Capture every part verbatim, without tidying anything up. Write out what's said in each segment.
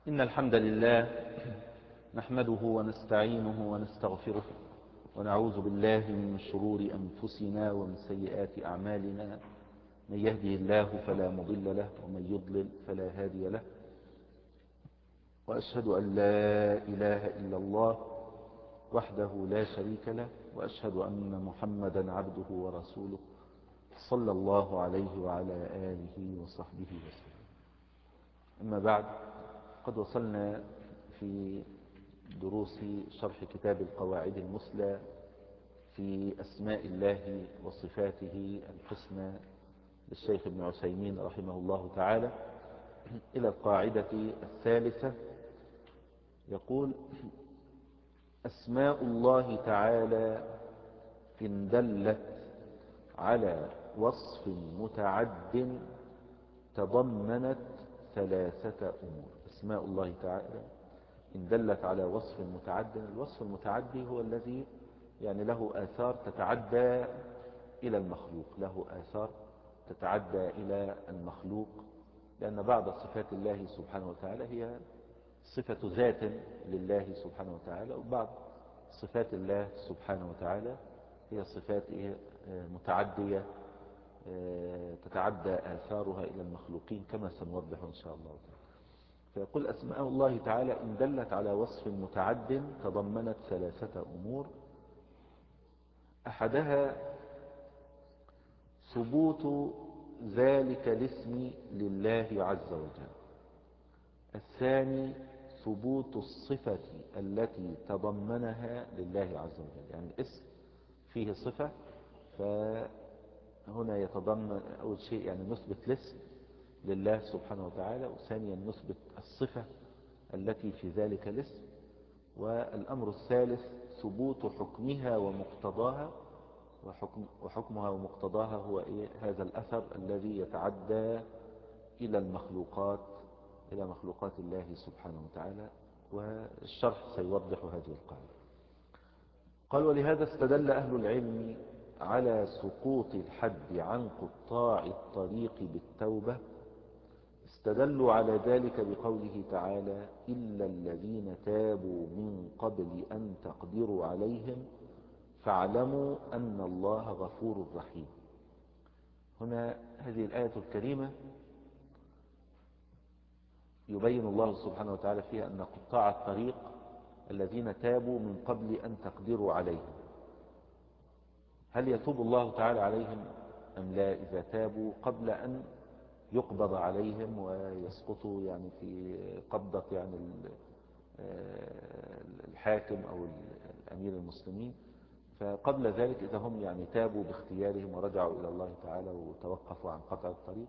إن الحمد لله نحمده ونستعينه ونستغفره ونعوذ بالله من شرور أنفسنا ومن سيئات أعمالنا. من يهده الله فلا مضل له ومن يضلل فلا هادي له، وأشهد أن لا إله إلا الله وحده لا شريك له، وأشهد أن محمدا عبده ورسوله صلى الله عليه وعلى آله وصحبه وسلم. أما بعد، قد وصلنا في دروس شرح كتاب القواعد المثلى في أسماء الله وصفاته الحسنى للشيخ ابن عثيمين رحمه الله تعالى إلى القاعدة الثالثة. يقول: أسماء الله تعالى إن دلت على وصف متعد تضمنت ثلاثة أمور. أسماء الله تعالى إن دلت على وصف متعد، الوصف المتعدي هو الذي يعني له آثار تتعدى إلى المخلوق، له آثار تتعدى إلى المخلوق، لأن بعض صفات الله سبحانه وتعالى هي صفة ذات لله سبحانه وتعالى، وبعض صفات الله سبحانه وتعالى هي صفات متعدية تتعدى آثارها إلى المخلوقين كما سنوضح إن شاء الله تعالى. فيقول: أسماء الله تعالى إن دلت على وصف متعد تضمنت ثلاثة أمور. أحدها ثبوت ذلك الاسم لله عز وجل. الثاني ثبوت الصفة التي تضمنها لله عز وجل، يعني الاسم فيه صفة، فهنا يتضمن أول شيء يعني نثبت الاسم لله سبحانه وتعالى، وثانيا نثبت الصفة التي في ذلك الاسم، والأمر الثالث ثبوت حكمها ومقتضاها، وحكم وحكمها ومقتضاها هو إيه؟ هذا الأثر الذي يتعدى إلى المخلوقات إلى مخلوقات الله سبحانه وتعالى، والشرح سيوضح هذه القاعدة. قال: ولهذا استدل أهل العلم على سقوط الحد عن قطاع الطريق بالتوبة. استدلوا على ذلك بقوله تعالى: إلا الذين تابوا من قبل أن تقدروا عليهم فاعلموا أن الله غفور رحيم. هنا هذه الآية الكريمة يبين الله سبحانه وتعالى فيها أن قطاع الطريق الذين تابوا من قبل أن تقدروا عليهم، هل يتوب الله تعالى عليهم أم لا إذا تابوا قبل أن يقبض عليهم ويسقطوا يعني في قبضة يعني الحاكم أو الأمير المسلمين؟ فقبل ذلك إذا هم يعني تابوا باختيارهم ورجعوا إلى الله تعالى وتوقفوا عن قطع الطريق،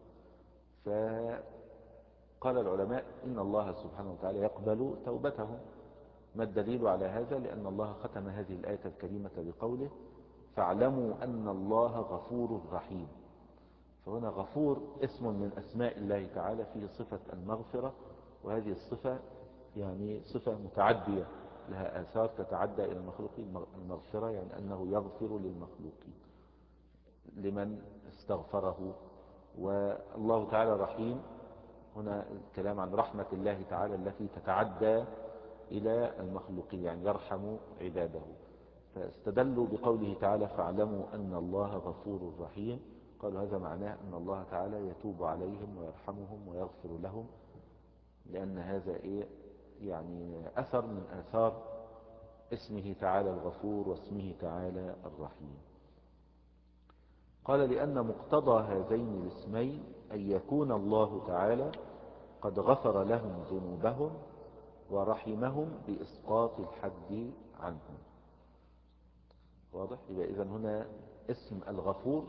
فقال العلماء إن الله سبحانه وتعالى يقبل توبتهم. ما الدليل على هذا؟ لأن الله ختم هذه الآية الكريمة بقوله: فاعلموا أن الله غفور رحيم. فهنا غفور اسم من أسماء الله تعالى فيه صفة المغفرة، وهذه الصفة يعني صفة متعدية لها آثار تتعدى إلى المخلوقين. المغفرة يعني أنه يغفر للمخلوقين لمن استغفره. والله تعالى رحيم، هنا الكلام عن رحمة الله تعالى التي تتعدى إلى المخلوقين، يعني يرحم عباده. فاستدلوا بقوله تعالى: فاعلموا أن الله غفور رحيم. قالوا هذا معناه أن الله تعالى يتوب عليهم ويرحمهم ويغفر لهم، لأن هذا إيه؟ يعني أثر من آثار اسمه تعالى الغفور واسمه تعالى الرحيم. قال: لأن مقتضى هذين الاسمين أن يكون الله تعالى قد غفر لهم ذنوبهم ورحمهم بإسقاط الحد عنهم. واضح؟ يبقى إذن هنا اسم الغفور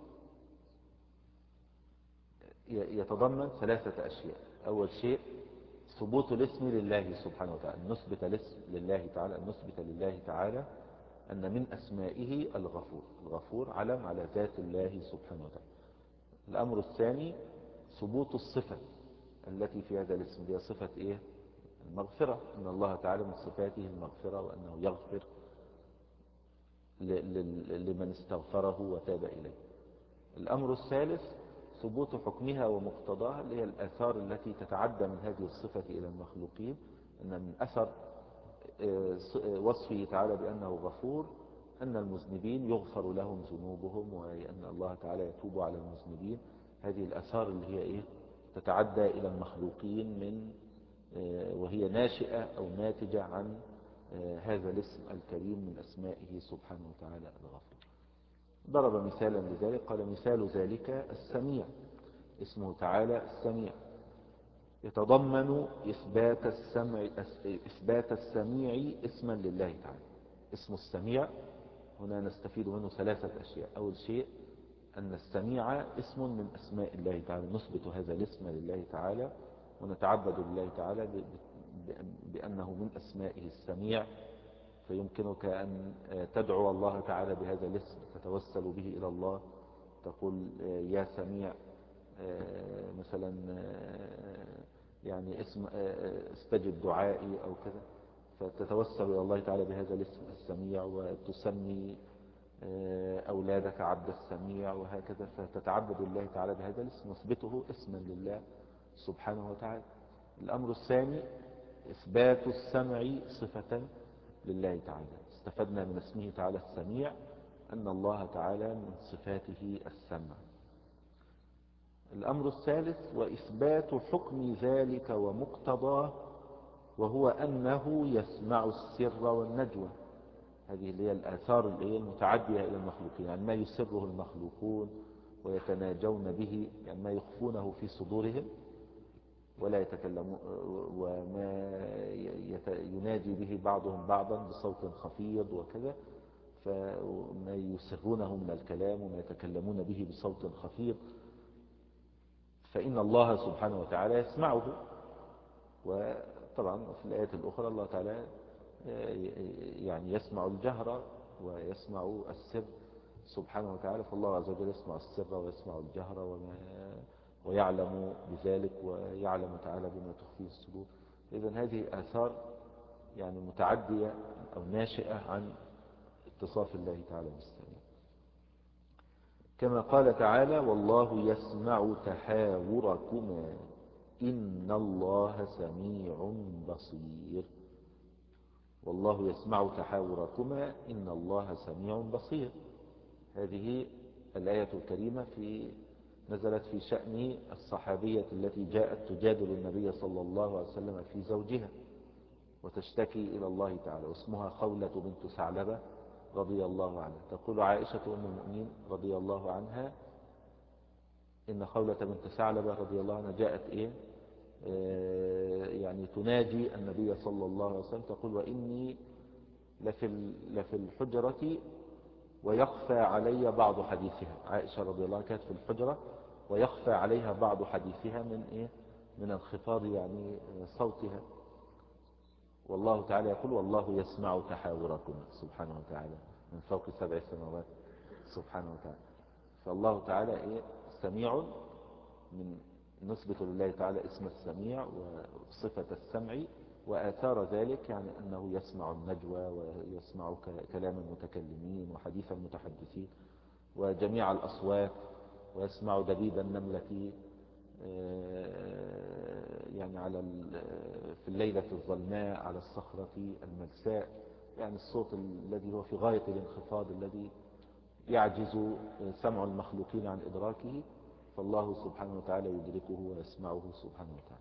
يتضمن ثلاثة أشياء. أول شيء ثبوت الاسم لله سبحانه وتعالى، نثبت الاسم لله تعالى، نثبت لله تعالى أن من أسمائه الغفور. الغفور علم على ذات الله سبحانه وتعالى. الأمر الثاني ثبوت الصفة التي في هذا الاسم، هي صفة إيه؟ المغفرة، أن الله تعالى من صفاته المغفرة وأنه يغفر لمن استغفره وتاب إليه. الأمر الثالث ثبوت حكمها ومقتضاها اللي هي الآثار التي تتعدى من هذه الصفة إلى المخلوقين، أن من أثر وصفه تعالى بأنه غفور أن المذنبين يغفر لهم ذنوبهم، وأن الله تعالى يتوب على المذنبين. هذه الآثار اللي هي إيه تتعدى إلى المخلوقين من وهي ناشئة أو ناتجة عن هذا الاسم الكريم من أسمائه سبحانه وتعالى الغفور. ضرب مثالا لذلك قال مثال ذلك السميع، اسمه تعالى السميع يتضمن إثبات السمع إثبات السميع اسما لله تعالى. اسم السميع هنا نستفيد منه ثلاثة أشياء. أول شيء أن السميع اسم من أسماء الله تعالى، نثبت هذا الاسم لله تعالى ونتعبد لله تعالى بأنه من أسمائه السميع. فيمكنك أن تدعو الله تعالى بهذا الاسم، تتوسل به إلى الله، تقول يا سميع مثلا، يعني اسم استجب دعائي أو كذا، فتتوسل إلى الله تعالى بهذا الاسم السميع، وتسمي أولادك عبد السميع وهكذا، فتتعبد الله تعالى بهذا الاسم، نثبته اسما لله سبحانه وتعالى. الأمر الثاني إثبات السمع صفة لله تعالى. استفدنا من اسمه تعالى السميع أن الله تعالى من صفاته السمع. الأمر الثالث وإثبات حكم ذلك ومقتضاه، وهو أنه يسمع السر والنجوى. هذه اللي هي الآثار اللي هي المتعدية إلى المخلوقين، يعني ما يسره المخلوقون ويتناجون به، يعني ما يخفونه في صدورهم ولا يتكلمون، وما يناجي به بعضهم بعضا بصوت خفيض وكذا، فما يسرونه من الكلام وما يتكلمون به بصوت خفيض، فإن الله سبحانه وتعالى يسمعه. وطبعا في الآيات الأخرى الله تعالى يعني يسمع الجهر ويسمع السر سبحانه وتعالى، فالله عز وجل يسمع السر ويسمع الجهر وما ويعلم بذلك، ويعلم تعالى بما تخفيه الصدور. إذن هذه آثار يعني متعدية أو ناشئة عن اتصاف الله تعالى بالسميع. كما قال تعالى والله يسمع تحاوركما إن الله سميع بصير. والله يسمع تحاوركما إن الله سميع بصير. هذه الآية الكريمة في نزلت في شأن الصحابية التي جاءت تجادل النبي صلى الله عليه وسلم في زوجها وتشتكي إلى الله تعالى، واسمها خولة بنت ثعلبة رضي الله عنها. تقول عائشة أم المؤمنين رضي الله عنها إن خولة بنت ثعلبة رضي الله عنها جاءت إيه آه يعني تناجي النبي صلى الله عليه وسلم، تقول وإني لفي لفي الحجرة ويخفى علي بعض حديثها. عائشة رضي الله عنها كانت في الحجرة ويخفى عليها بعض حديثها من إيه من انخفاض يعني صوتها. والله تعالى يقول والله يسمع تحاوركم سبحانه وتعالى من فوق سبع سماوات سبحانه وتعالى. فالله تعالى إيه سميع، من نثبت لله تعالى اسم السميع وصفة السمع، وآثار ذلك يعني أنه يسمع النجوى ويسمع كلام المتكلمين وحديث المتحدثين وجميع الأصوات، ويسمع دبيب النملة يعني على في الليلة الظلماء على الصخرة الملساء، يعني الصوت الذي هو في غاية الانخفاض الذي يعجز سمع المخلوقين عن إدراكه، فالله سبحانه وتعالى يدركه ويسمعه سبحانه وتعالى.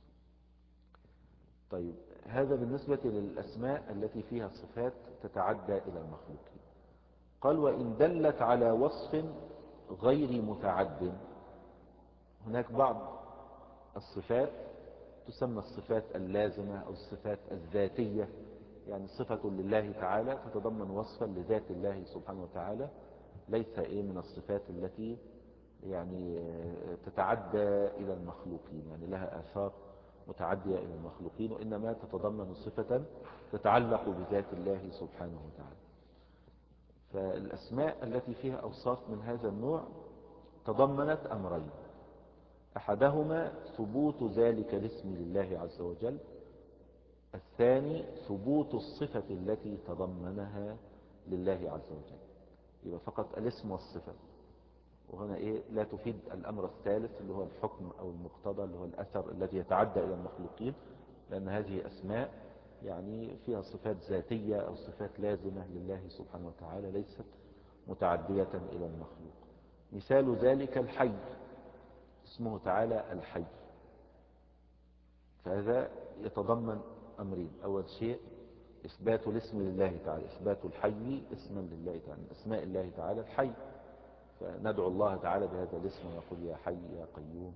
طيب هذا بالنسبة للأسماء التي فيها صفات تتعدى إلى المخلوقين. قال وإن دلت على وصف غير متعد. هناك بعض الصفات تسمى الصفات اللازمة أو الصفات الذاتية، يعني صفة لله تعالى تتضمن وصفا لذات الله سبحانه وتعالى، ليس إيه من الصفات التي يعني تتعدى إلى المخلوقين، يعني لها آثار متعدية إلى المخلوقين، وإنما تتضمن صفة تتعلق بذات الله سبحانه وتعالى. فالأسماء التي فيها أوصاف من هذا النوع تضمنت أمرين: أحدهما ثبوت ذلك الاسم لله عز وجل، الثاني ثبوت الصفة التي تضمنها لله عز وجل. يبقى فقط الاسم والصفة. وهنا إيه لا تفيد الأمر الثالث اللي هو الحكم أو المقتضى اللي هو الأثر الذي يتعدى إلى المخلوقين، لأن هذه أسماء يعني فيها صفات ذاتية أو صفات لازمة لله سبحانه وتعالى ليست متعدية إلى المخلوق. مثال ذلك الحي، اسمه تعالى الحي، فهذا يتضمن أمرين. أول شيء إثبات الاسم لله تعالى، إثبات الحي اسما لله تعالى، أسماء الله تعالى الحي، فندعو الله تعالى بهذا الاسم ونقول يا حي يا قيوم،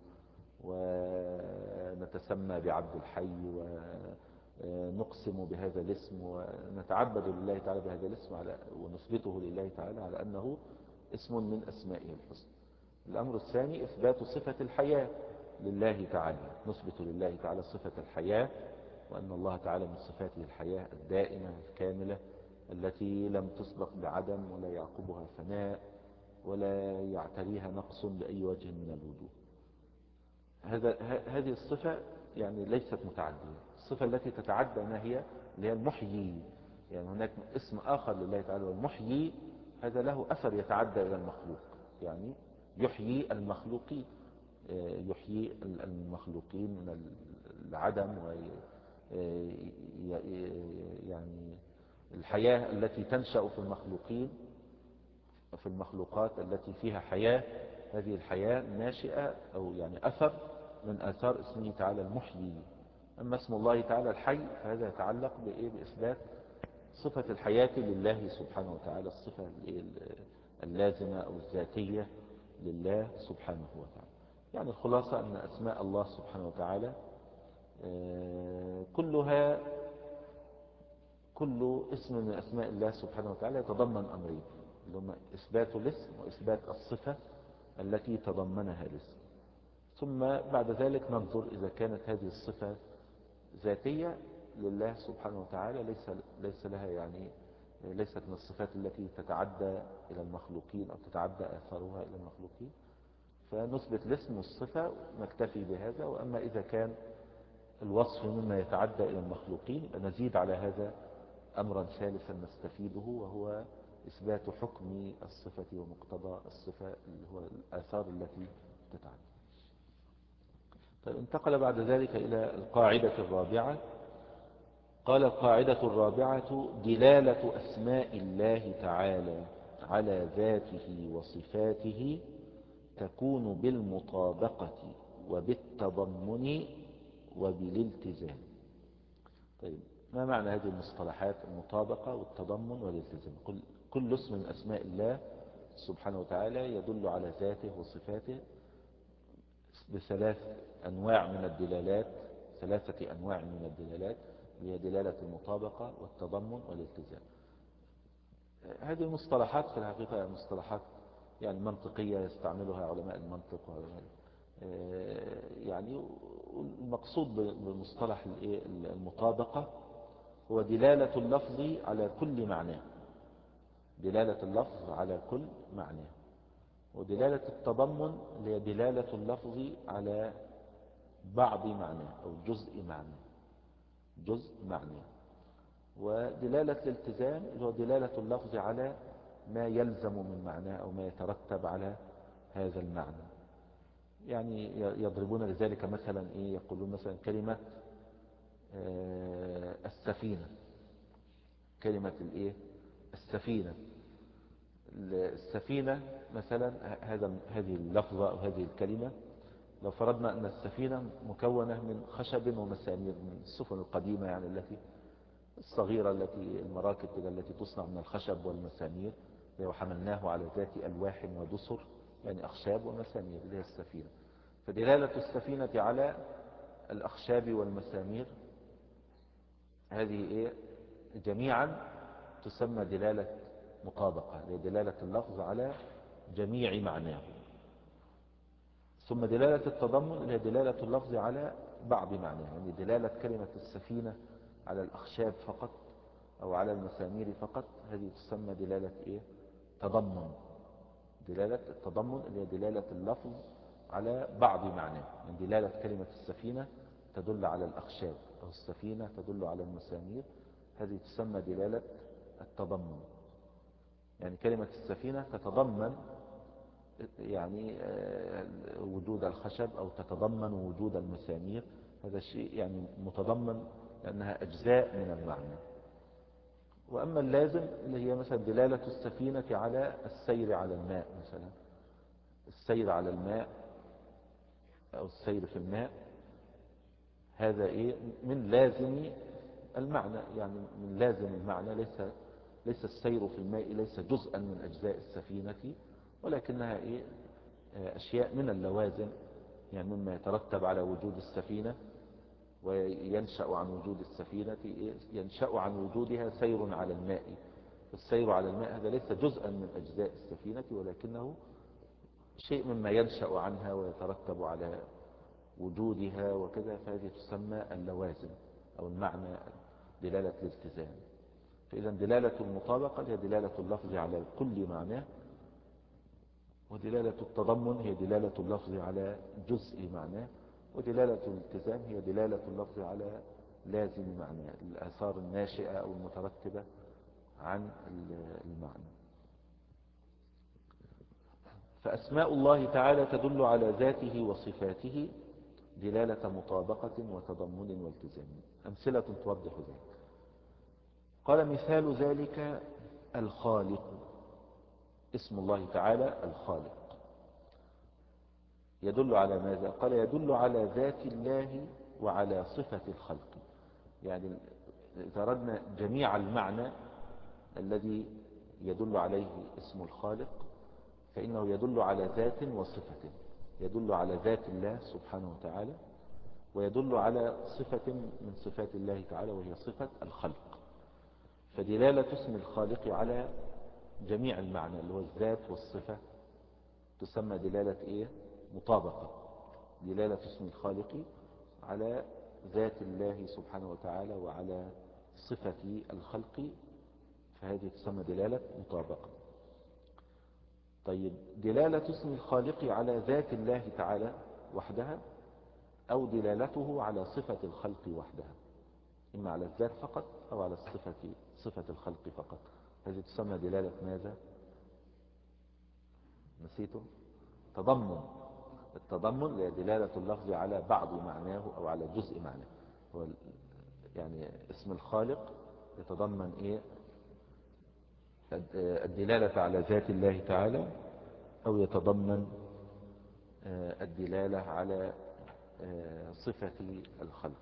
ونتسمى بعبد الحي، ونقسم بهذا الاسم، ونتعبد لله تعالى بهذا الاسم على ونثبته لله تعالى على أنه اسم من أسمائه الحسنى. الأمر الثاني إثبات صفة الحياة لله تعالى، نثبت لله تعالى صفة الحياة، وأن الله تعالى من صفاته الحياة الدائمة الكاملة التي لم تسبق بعدم ولا يعقبها فناء ولا يعتريها نقص بأي وجه من الوجوه. هذا هذه الصفة يعني ليست متعدية. الصفة التي تتعدى ما هي اللي هي المحيي، يعني هناك اسم آخر لله تعالى والمحيي، هذا له أثر يتعدى إلى المخلوق، يعني يحيي المخلوقين، يحيي المخلوقين من العدم، و يعني الحياة التي تنشأ في المخلوقين في المخلوقات التي فيها حياة، هذه الحياة ناشئة أو يعني أثر من آثار اسمه تعالى المحيي. أما اسم الله تعالى الحي فهذا يتعلق بإيه؟ بإثبات صفة الحياة لله سبحانه وتعالى، الصفة اللازمة أو الذاتية لله سبحانه وتعالى. يعني الخلاصة أن أسماء الله سبحانه وتعالى كلها كل اسم من أسماء الله سبحانه وتعالى يتضمن أمرين، اللي هم إثبات الاسم وإثبات الصفة التي تضمنها الاسم. ثم بعد ذلك ننظر إذا كانت هذه الصفة ذاتية لله سبحانه وتعالى ليس ليس لها يعني ليست من الصفات التي تتعدى إلى المخلوقين أو تتعدى آثارها إلى المخلوقين، فنثبت الاسم والصفة ونكتفي بهذا. وأما إذا كان الوصف مما يتعدى إلى المخلوقين نزيد على هذا أمرا ثالثا نستفيده، وهو إثبات حكم الصفة ومقتضى الصفة اللي هو الآثار التي تتعدى. طيب انتقل بعد ذلك إلى القاعدة الرابعة. قال القاعدة الرابعة: دلالة أسماء الله تعالى على ذاته وصفاته تكون بالمطابقة وبالتضمن وبالالتزام. طيب ما معنى هذه المصطلحات المطابقة والتضمن والالتزام؟ كل, كل اسم من أسماء الله سبحانه وتعالى يدل على ذاته وصفاته بثلاث أنواع من الدلالات، ثلاثة أنواع من الدلالات، هي دلالة المطابقة والتضمن والالتزام. هذه المصطلحات في الحقيقة مصطلحات يعني منطقية يستعملها علماء المنطق وعلماء يعني. المقصود بمصطلح المطابقة هو دلالة اللفظ على كل معناه، دلالة اللفظ على كل معناه. ودلالة التضمن اللي هي دلالة اللفظ على بعض معناه أو جزء معناه، جزء معناه. ودلالة الالتزام اللي هو دلالة اللفظ على ما يلزم من معناه أو ما يترتب على هذا المعنى. يعني يضربون لذلك مثلا إيه، يقولون مثلا كلمة السفينة، كلمة الإيه السفينة السفينة مثلا، هذا هذه اللفظة أو هذه الكلمة لو فرضنا أن السفينة مكونة من خشب ومسامير، من السفن القديمة يعني التي الصغيرة التي المراكب التي تصنع من الخشب والمسامير، لو حملناه على ذات ألواح ودسر يعني أخشاب ومسامير اللي هي السفينة، فدلالة السفينة على الأخشاب والمسامير هذه إيه جميعا تسمى دلالة مطابقة، لدلالة اللفظ على جميع معناه. ثم دلالة التضمن اللي هي دلالة اللفظ على بعض معناه، يعني دلالة كلمة السفينة على الأخشاب فقط أو على المسامير فقط، هذه تسمى دلالة إيه تضمن. دلالة التضمن اللي هي دلالة اللفظ على بعض معناه، يعني دلالة كلمة السفينة تدل على الأخشاب أو السفينة تدل على المسامير، هذه تسمى دلالة التضمن. يعني كلمة السفينة تتضمن يعني وجود الخشب أو تتضمن وجود المسامير، هذا الشيء يعني متضمن لأنها أجزاء من المعنى. وأما اللازم اللي هي مثلا دلالة السفينة على السير على الماء، مثلا السير على الماء أو السير في الماء، هذا إيه من لازم المعنى، يعني من لازم المعنى. ليس ليس السير في الماء ليس جزءا من أجزاء السفينة، ولكنها إيه أشياء من اللوازم، يعني مما يترتب على وجود السفينة وينشأ عن وجود السفينة، ينشأ عن وجودها سير على الماء. السير على الماء هذا ليس جزءا من أجزاء السفينة، ولكنه شيء مما ينشأ عنها ويترتب على وجودها وكذا، فهذه تسمى اللوازم أو المعنى، دلالة الالتزام. فإذا دلالة المطابقة هي دلالة اللفظ على كل معناه، ودلالة التضمن هي دلالة اللفظ على جزء معناه، ودلالة الالتزام هي دلالة اللفظ على لازم معناه، الآثار الناشئة أو المترتبة عن المعنى. فأسماء الله تعالى تدل على ذاته وصفاته دلالة مطابقة وتضمن والتزام. أمثلة توضح ذلك. قال مثال ذلك الخالق، اسم الله تعالى الخالق يدل على ماذا؟ قال يدل على ذات الله وعلى صفة الخلق. يعني إذا أردنا جميع المعنى الذي يدل عليه اسم الخالق فإنه يدل على ذات وصفة، يدل على ذات الله سبحانه وتعالى، ويدل على صفة من صفات الله تعالى وهي صفة الخلق. فدلالة اسم الخالق على جميع المعنى اللي هو الذات والصفة تسمى دلالة إيه؟ مطابقة. دلالة اسم الخالق على ذات الله سبحانه وتعالى وعلى صفة الخلق، فهذه تسمى دلالة مطابقة. طيب دلالة اسم الخالق على ذات الله تعالى وحدها، أو دلالته على صفة الخلق وحدها، إما على الذات فقط أو على الصفة صفة الخلق فقط، هذه تسمى دلالة ماذا؟ نسيته؟ تضمن. التضمن هي دلالة اللفظ على بعض معناه أو على جزء معناه. هو يعني اسم الخالق يتضمن إيه؟ الدلالة على ذات الله تعالى، أو يتضمن الدلالة على صفة الخلق.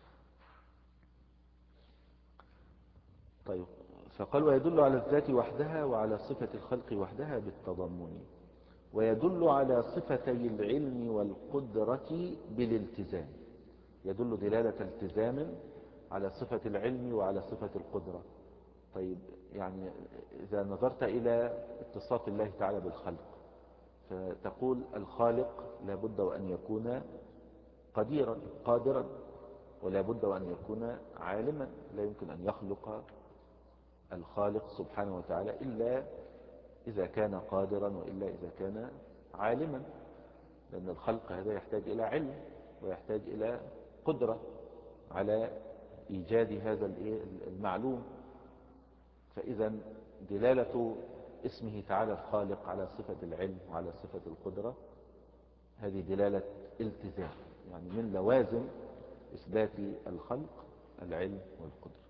طيب فقال ويدل على الذات وحدها وعلى صفة الخلق وحدها بالتضمن، ويدل على صفتي العلم والقدرة بالالتزام. يدل دلالة التزام على صفة العلم وعلى صفة القدرة. طيب يعني إذا نظرت إلى اتصاف الله تعالى بالخلق فتقول الخالق لابد وأن يكون قديرا قادرا، ولا بد وأن يكون عالما. لا يمكن أن يخلق الخالق سبحانه وتعالى إلا إذا كان قادرا وإلا إذا كان عالما، لأن الخلق هذا يحتاج إلى علم ويحتاج إلى قدرة على إيجاد هذا المعلوم. فإذا دلالة اسمه تعالى الخالق على صفة العلم وعلى صفة القدرة هذه دلالة التزام، يعني من لوازم إثبات الخلق العلم والقدرة.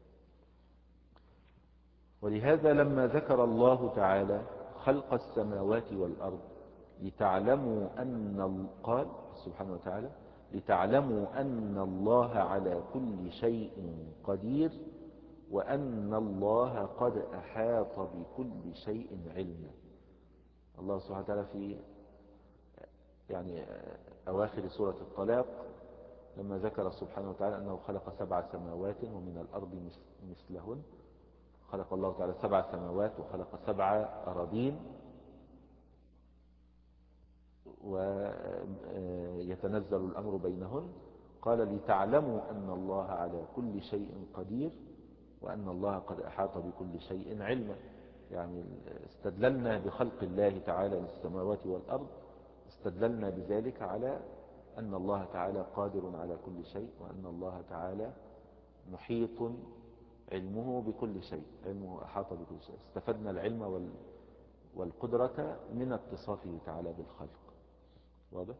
ولهذا لما ذكر الله تعالى خلق السماوات والأرض لتعلموا أن قال سبحانه وتعالى لتعلموا أن الله على كل شيء قدير وأن الله قد أحاط بكل شيء علما. الله سبحانه وتعالى في يعني أواخر سورة الطلاق لما ذكر سبحانه وتعالى أنه خلق سبع سماوات ومن الأرض مثلهن، خلق الله تعالى سبع سماوات وخلق سبع أراضين ويتنزل الأمر بينهن، قال لتعلموا أن الله على كل شيء قدير وأن الله قد أحاط بكل شيء علما. يعني استدللنا بخلق الله تعالى للسماوات والأرض، استدللنا بذلك على أن الله تعالى قادر على كل شيء وأن الله تعالى محيط علمه بكل شيء، علمه أحاط بكل شيء. استفدنا العلم والقدرة من اتصافه تعالى بالخلق. واضح؟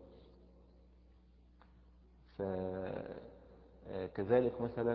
فكذلك مثلا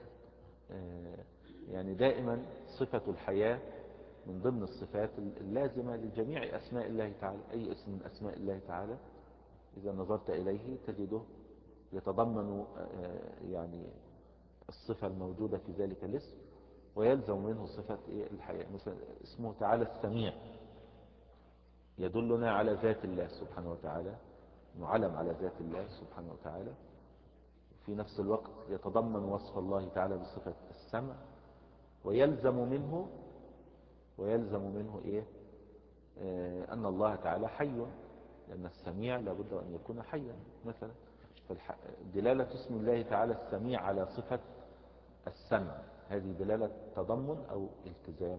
يعني دائما صفة الحياة من ضمن الصفات اللازمة لجميع أسماء الله تعالى. أي اسم من أسماء الله تعالى إذا نظرت إليه تجده يتضمن يعني الصفة الموجودة في ذلك الاسم، ويلزم منه صفة الحياة. مثلا اسمه تعالى السميع يدلنا على ذات الله سبحانه وتعالى، معلم على ذات الله سبحانه وتعالى. في نفس الوقت يتضمن وصف الله تعالى بصفة السمع، ويلزم منه ويلزم منه إيه؟ آه أن الله تعالى حي، لأن السميع لابد أن يكون حيا مثلا. فدلالة اسم الله تعالى السميع على صفة السمع هذه دلالة تضمن أو التزام؟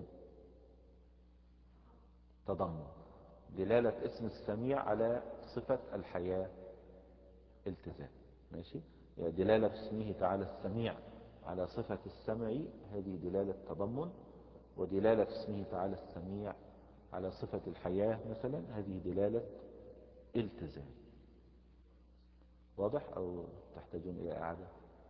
تضمن. دلالة اسم السميع على صفة الحياة التزام. ماشي؟ يعني دلالة اسمه تعالى السميع على صفة السمع هذه دلالة تضمن، ودلالة اسمه تعالى السميع على صفة الحياة مثلا هذه دلالة التزام. واضح أو تحتاجون إلى إعادة؟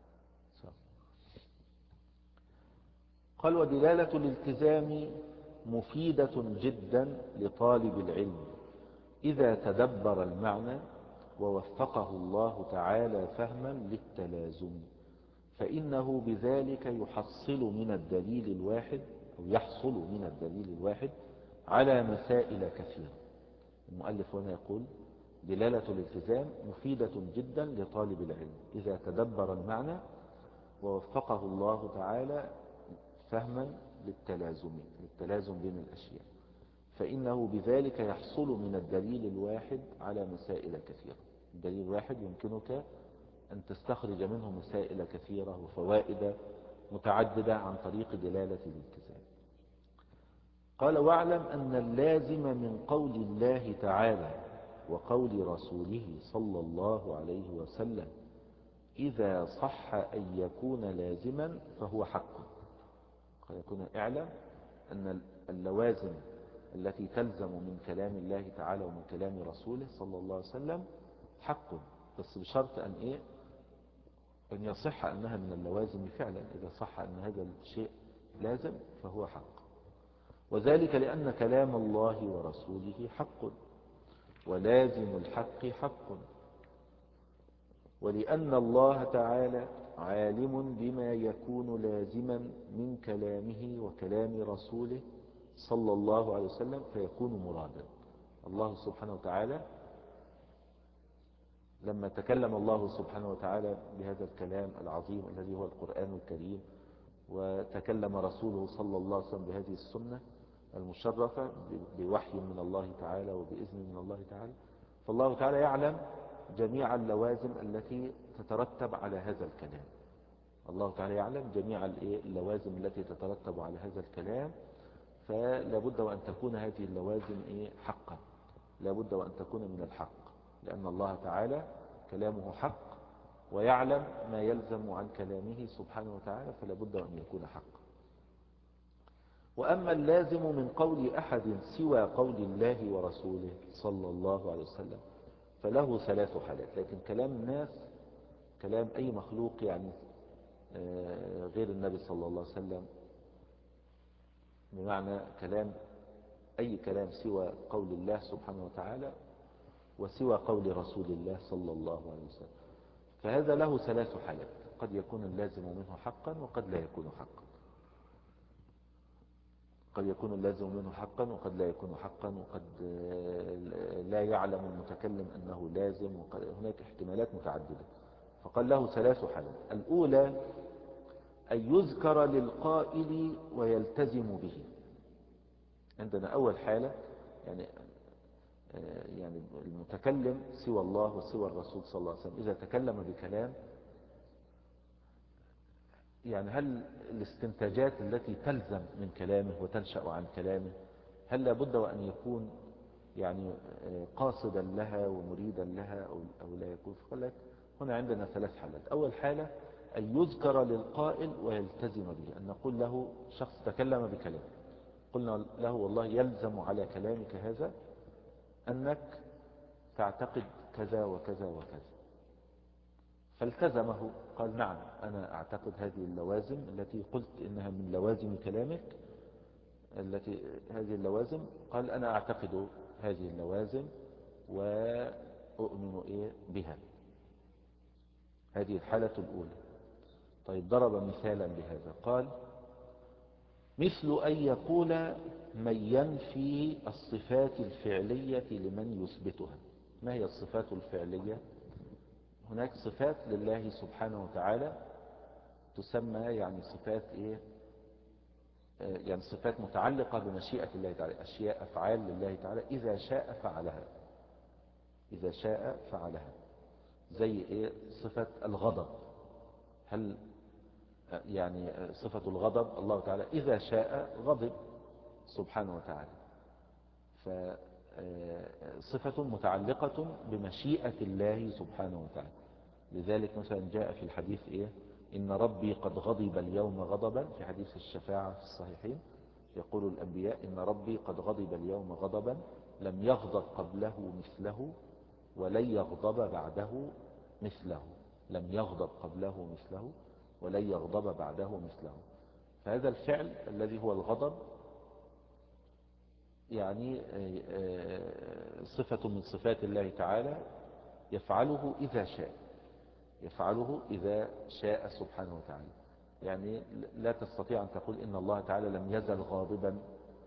قال ودلالة الالتزام مفيدة جدا لطالب العلم إذا تدبر المعنى ووفقه الله تعالى فهما للتلازم، فإنه بذلك يحصل من الدليل الواحد أو يحصل من الدليل الواحد على مسائل كثيرة. المؤلف هنا يقول دلالة الالتزام مفيدة جدا لطالب العلم إذا تدبر المعنى ووفقه الله تعالى فهما للتلازم للتلازم بين الأشياء، فإنه بذلك يحصل من الدليل الواحد على مسائل كثيرة. الدليل الواحد يمكنك أن تستخرج منه مسائل كثيرة وفوائد متعددة عن طريق دلالة الالتزام. قال واعلم أن اللازم من قول الله تعالى وقول رسوله صلى الله عليه وسلم إذا صح أن يكون لازما فهو حق. قد يكون اعلم أن اللوازم التي تلزم من كلام الله تعالى ومن كلام رسوله صلى الله عليه وسلم حق، بس بشرط أن إيه؟ أن يصح أنها من اللوازم فعلا. إذا صح أن هذا الشيء لازم فهو حق، وذلك لأن كلام الله ورسوله حق، ولازم الحق حق، ولأن الله تعالى عالم بما يكون لازما من كلامه وكلام رسوله صلى الله عليه وسلم فيكون مرادا. الله سبحانه وتعالى لما تكلم الله سبحانه وتعالى بهذا الكلام العظيم الذي هو القرآن الكريم، وتكلم رسوله صلى الله عليه وسلم بهذه السنة المشرفة بوحي من الله تعالى وبإذن من الله تعالى، فالله تعالى يعلم جميع اللوازم التي تترتب على هذا الكلام. الله تعالى يعلم جميع اللوازم التي تترتب على هذا الكلام، فلا بد وأن تكون هذه اللوازم حقا، لا بد وأن تكون من الحق، لأن الله تعالى كلامه حق ويعلم ما يلزم عن كلامه سبحانه وتعالى، فلا بد أن يكون حقا. وأما اللازم من قول أحد سوى قول الله ورسوله صلى الله عليه وسلم فله ثلاث حالات. لكن كلام الناس، كلام أي مخلوق يعني غير النبي صلى الله عليه وسلم، بمعنى كلام أي كلام سوى قول الله سبحانه وتعالى وسوى قول رسول الله صلى الله عليه وسلم، فهذا له ثلاث حالات: قد يكون اللازم منه حقا وقد لا يكون حقا، قد يكون اللازم منه حقا وقد لا يكون حقا، وقد لا يعلم المتكلم أنه لازم، هناك احتمالات متعددة. فقال له ثلاث حالات: الأولى أن يذكر للقائل ويلتزم به. عندنا أول حالة يعني يعني المتكلم سوى الله وسوى الرسول صلى الله عليه وسلم إذا تكلم بكلام، يعني هل الاستنتاجات التي تلزم من كلامه وتنشأ عن كلامه هل لابد وأن يكون يعني قاصدا لها ومريدا لها أو لا يكون؟ فقال لك هنا عندنا ثلاث حالات. أول حالة أن يذكر للقائل ويلتزم به، أن نقول له شخص تكلم بكلام، فقلنا له والله يلزم على كلامك هذا أنك تعتقد كذا وكذا وكذا، فالتزمه قال نعم أنا أعتقد هذه اللوازم التي قلت إنها من لوازم كلامك، التي هذه اللوازم، قال أنا أعتقد هذه اللوازم وأؤمن إيه بها. هذه الحالة الأولى. طيب ضرب مثالا لهذا قال مثل أن يقول من ينفي الصفات الفعلية لمن يثبتها. ما هي الصفات الفعلية؟ هناك صفات لله سبحانه وتعالى تسمى يعني صفات إيه؟ يعني صفات متعلقة بمشيئة الله تعالى، أشياء أفعال لله تعالى إذا شاء فعلها، إذا شاء فعلها. زي إيه؟ صفة الغضب. هل يعني صفة الغضب الله تعالى إذا شاء غضب سبحانه وتعالى، فصفة متعلقة بمشيئة الله سبحانه وتعالى. لذلك مثلا جاء في الحديث إيه؟ إن ربي قد غضب اليوم غضبا، في حديث الشفاعة في الصحيحين يقول الأنبياء إن ربي قد غضب اليوم غضبا لم يغضب قبله مثله ولن يغضب بعده مثله، لم يغضب قبله مثله ولن يغضب بعده مثله. فهذا الفعل الذي هو الغضب يعني صفة من صفات الله تعالى يفعله إذا شاء، يفعله إذا شاء سبحانه وتعالى. يعني لا تستطيع أن تقول إن الله تعالى لم يزل غاضبا،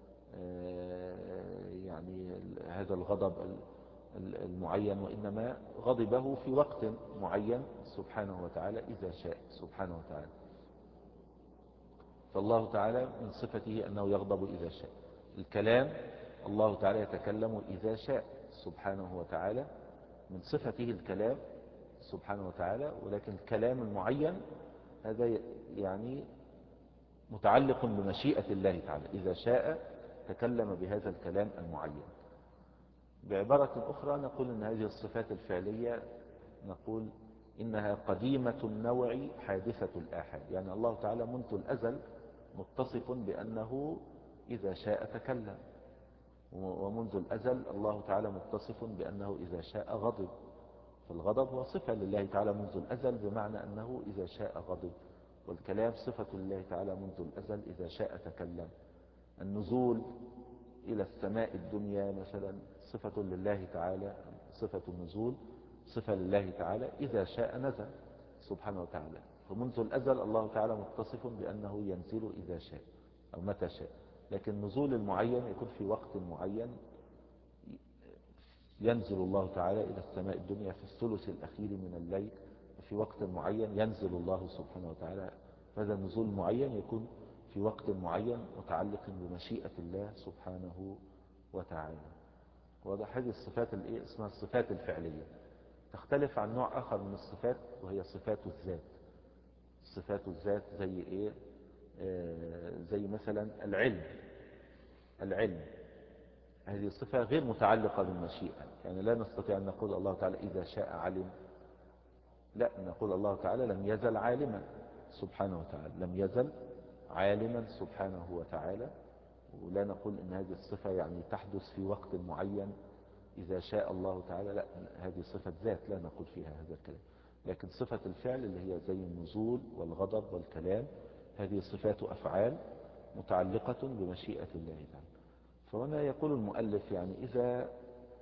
يعني هذا الغضب المعين، وإنما غضبه في وقت معين سبحانه وتعالى إذا شاء سبحانه وتعالى. فالله تعالى من صفته أنه يغضب إذا شاء. الكلام الله تعالى يتكلم إذا شاء سبحانه وتعالى، من صفته الكلام سبحانه وتعالى، ولكن الكلام المعين هذا يعني متعلق بمشيئة الله تعالى، إذا شاء تكلم بهذا الكلام المعين. بعبارة أخرى نقول إن هذه الصفات الفعلية نقول إنها قديمة النوع حادثة الآحاد. يعني الله تعالى منذ الأزل متصف بأنه إذا شاء تكلم، ومنذ الأزل الله تعالى متصف بأنه إذا شاء غضب. فالغضب هو صفة لله تعالى منذ الأزل، بمعنى أنه إذا شاء غضب. والكلام صفة لله تعالى منذ الأزل إذا شاء تكلم. النزول إلى السماء الدنيا مثلا صفة لله تعالى، صفة النزول صفة لله تعالى إذا شاء نزل سبحانه وتعالى. فمنذ الأزل الله تعالى متصف بأنه ينزل إذا شاء أو متى شاء. لكن النزول المعين يكون في وقت معين، ينزل الله تعالى إلى السماء الدنيا في الثلث الأخير من الليل، في وقت معين ينزل الله سبحانه وتعالى. هذا النزول المعين يكون في وقت معين متعلق بمشيئة الله سبحانه وتعالى. واضح؟ هذه الصفات اللي اسمها الصفات الفعلية، تختلف عن نوع آخر من الصفات وهي صفات الذات. صفات الذات زي إيه؟ آه زي مثلا العلم. العلم هذه صفة غير متعلقة بالمشيئة، يعني لا نستطيع أن نقول الله تعالى إذا شاء علم، لا، نقول الله تعالى لم يزل عالما سبحانه وتعالى، لم يزل عالما سبحانه وتعالى. ولا نقول إن هذه الصفة يعني تحدث في وقت معين إذا شاء الله تعالى، لا، هذه صفة ذات لا نقول فيها هذا الكلام. لكن صفة الفعل اللي هي زي النزول والغضب والكلام هذه صفات أفعال متعلقة بمشيئة الله تعالى. فهنا يقول المؤلف يعني إذا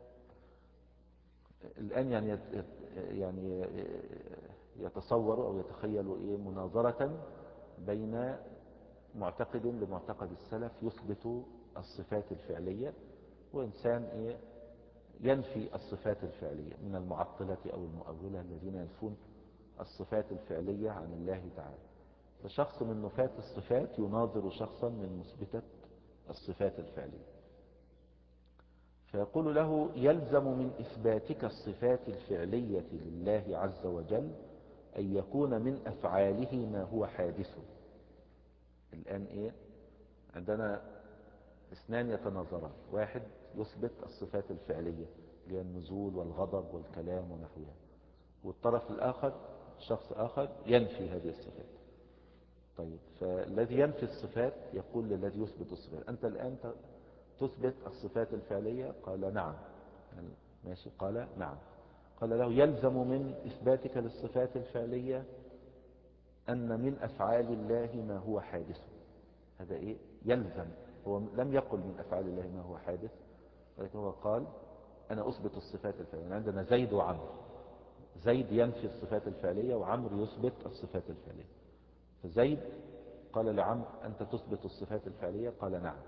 الآن يعني يعني يتصور أو يتخيل إيه مناظرة بين معتقد لمعتقد السلف يثبت الصفات الفعلية، وإنسان إيه ينفي الصفات الفعلية من المعطلة أو المؤولة الذين ينفون الصفات الفعلية عن الله تعالى. فشخص من نفاة الصفات يناظر شخصا من مثبتة الصفات الفعلية، فيقول له يلزم من إثباتك الصفات الفعلية لله عز وجل أن يكون من أفعاله ما هو حادث. الآن إيه عندنا اثنان يتناظران، واحد يثبت الصفات الفعلية اللي هي النزول والغضب والكلام ونحوها، والطرف الآخر شخص آخر ينفي هذه الصفات. طيب، فالذي ينفي الصفات يقول للذي يثبت الصفات: أنت الآن تثبت الصفات الفعلية؟ قال نعم. ماشي، قال نعم. قال له: يلزم من إثباتك للصفات الفعلية أن من أفعال الله ما هو حادث. هذا إيه؟ يلزم. هو لم يقل من أفعال الله ما هو حادث، ولكن هو قال: أنا أثبت الصفات الفعلية. عندنا زيد وعمر، زيد ينفي الصفات الفعلية وعمر يثبت الصفات الفعلية. فزيد قال لعمر: أنت تثبت الصفات الفعلية؟ قال نعم.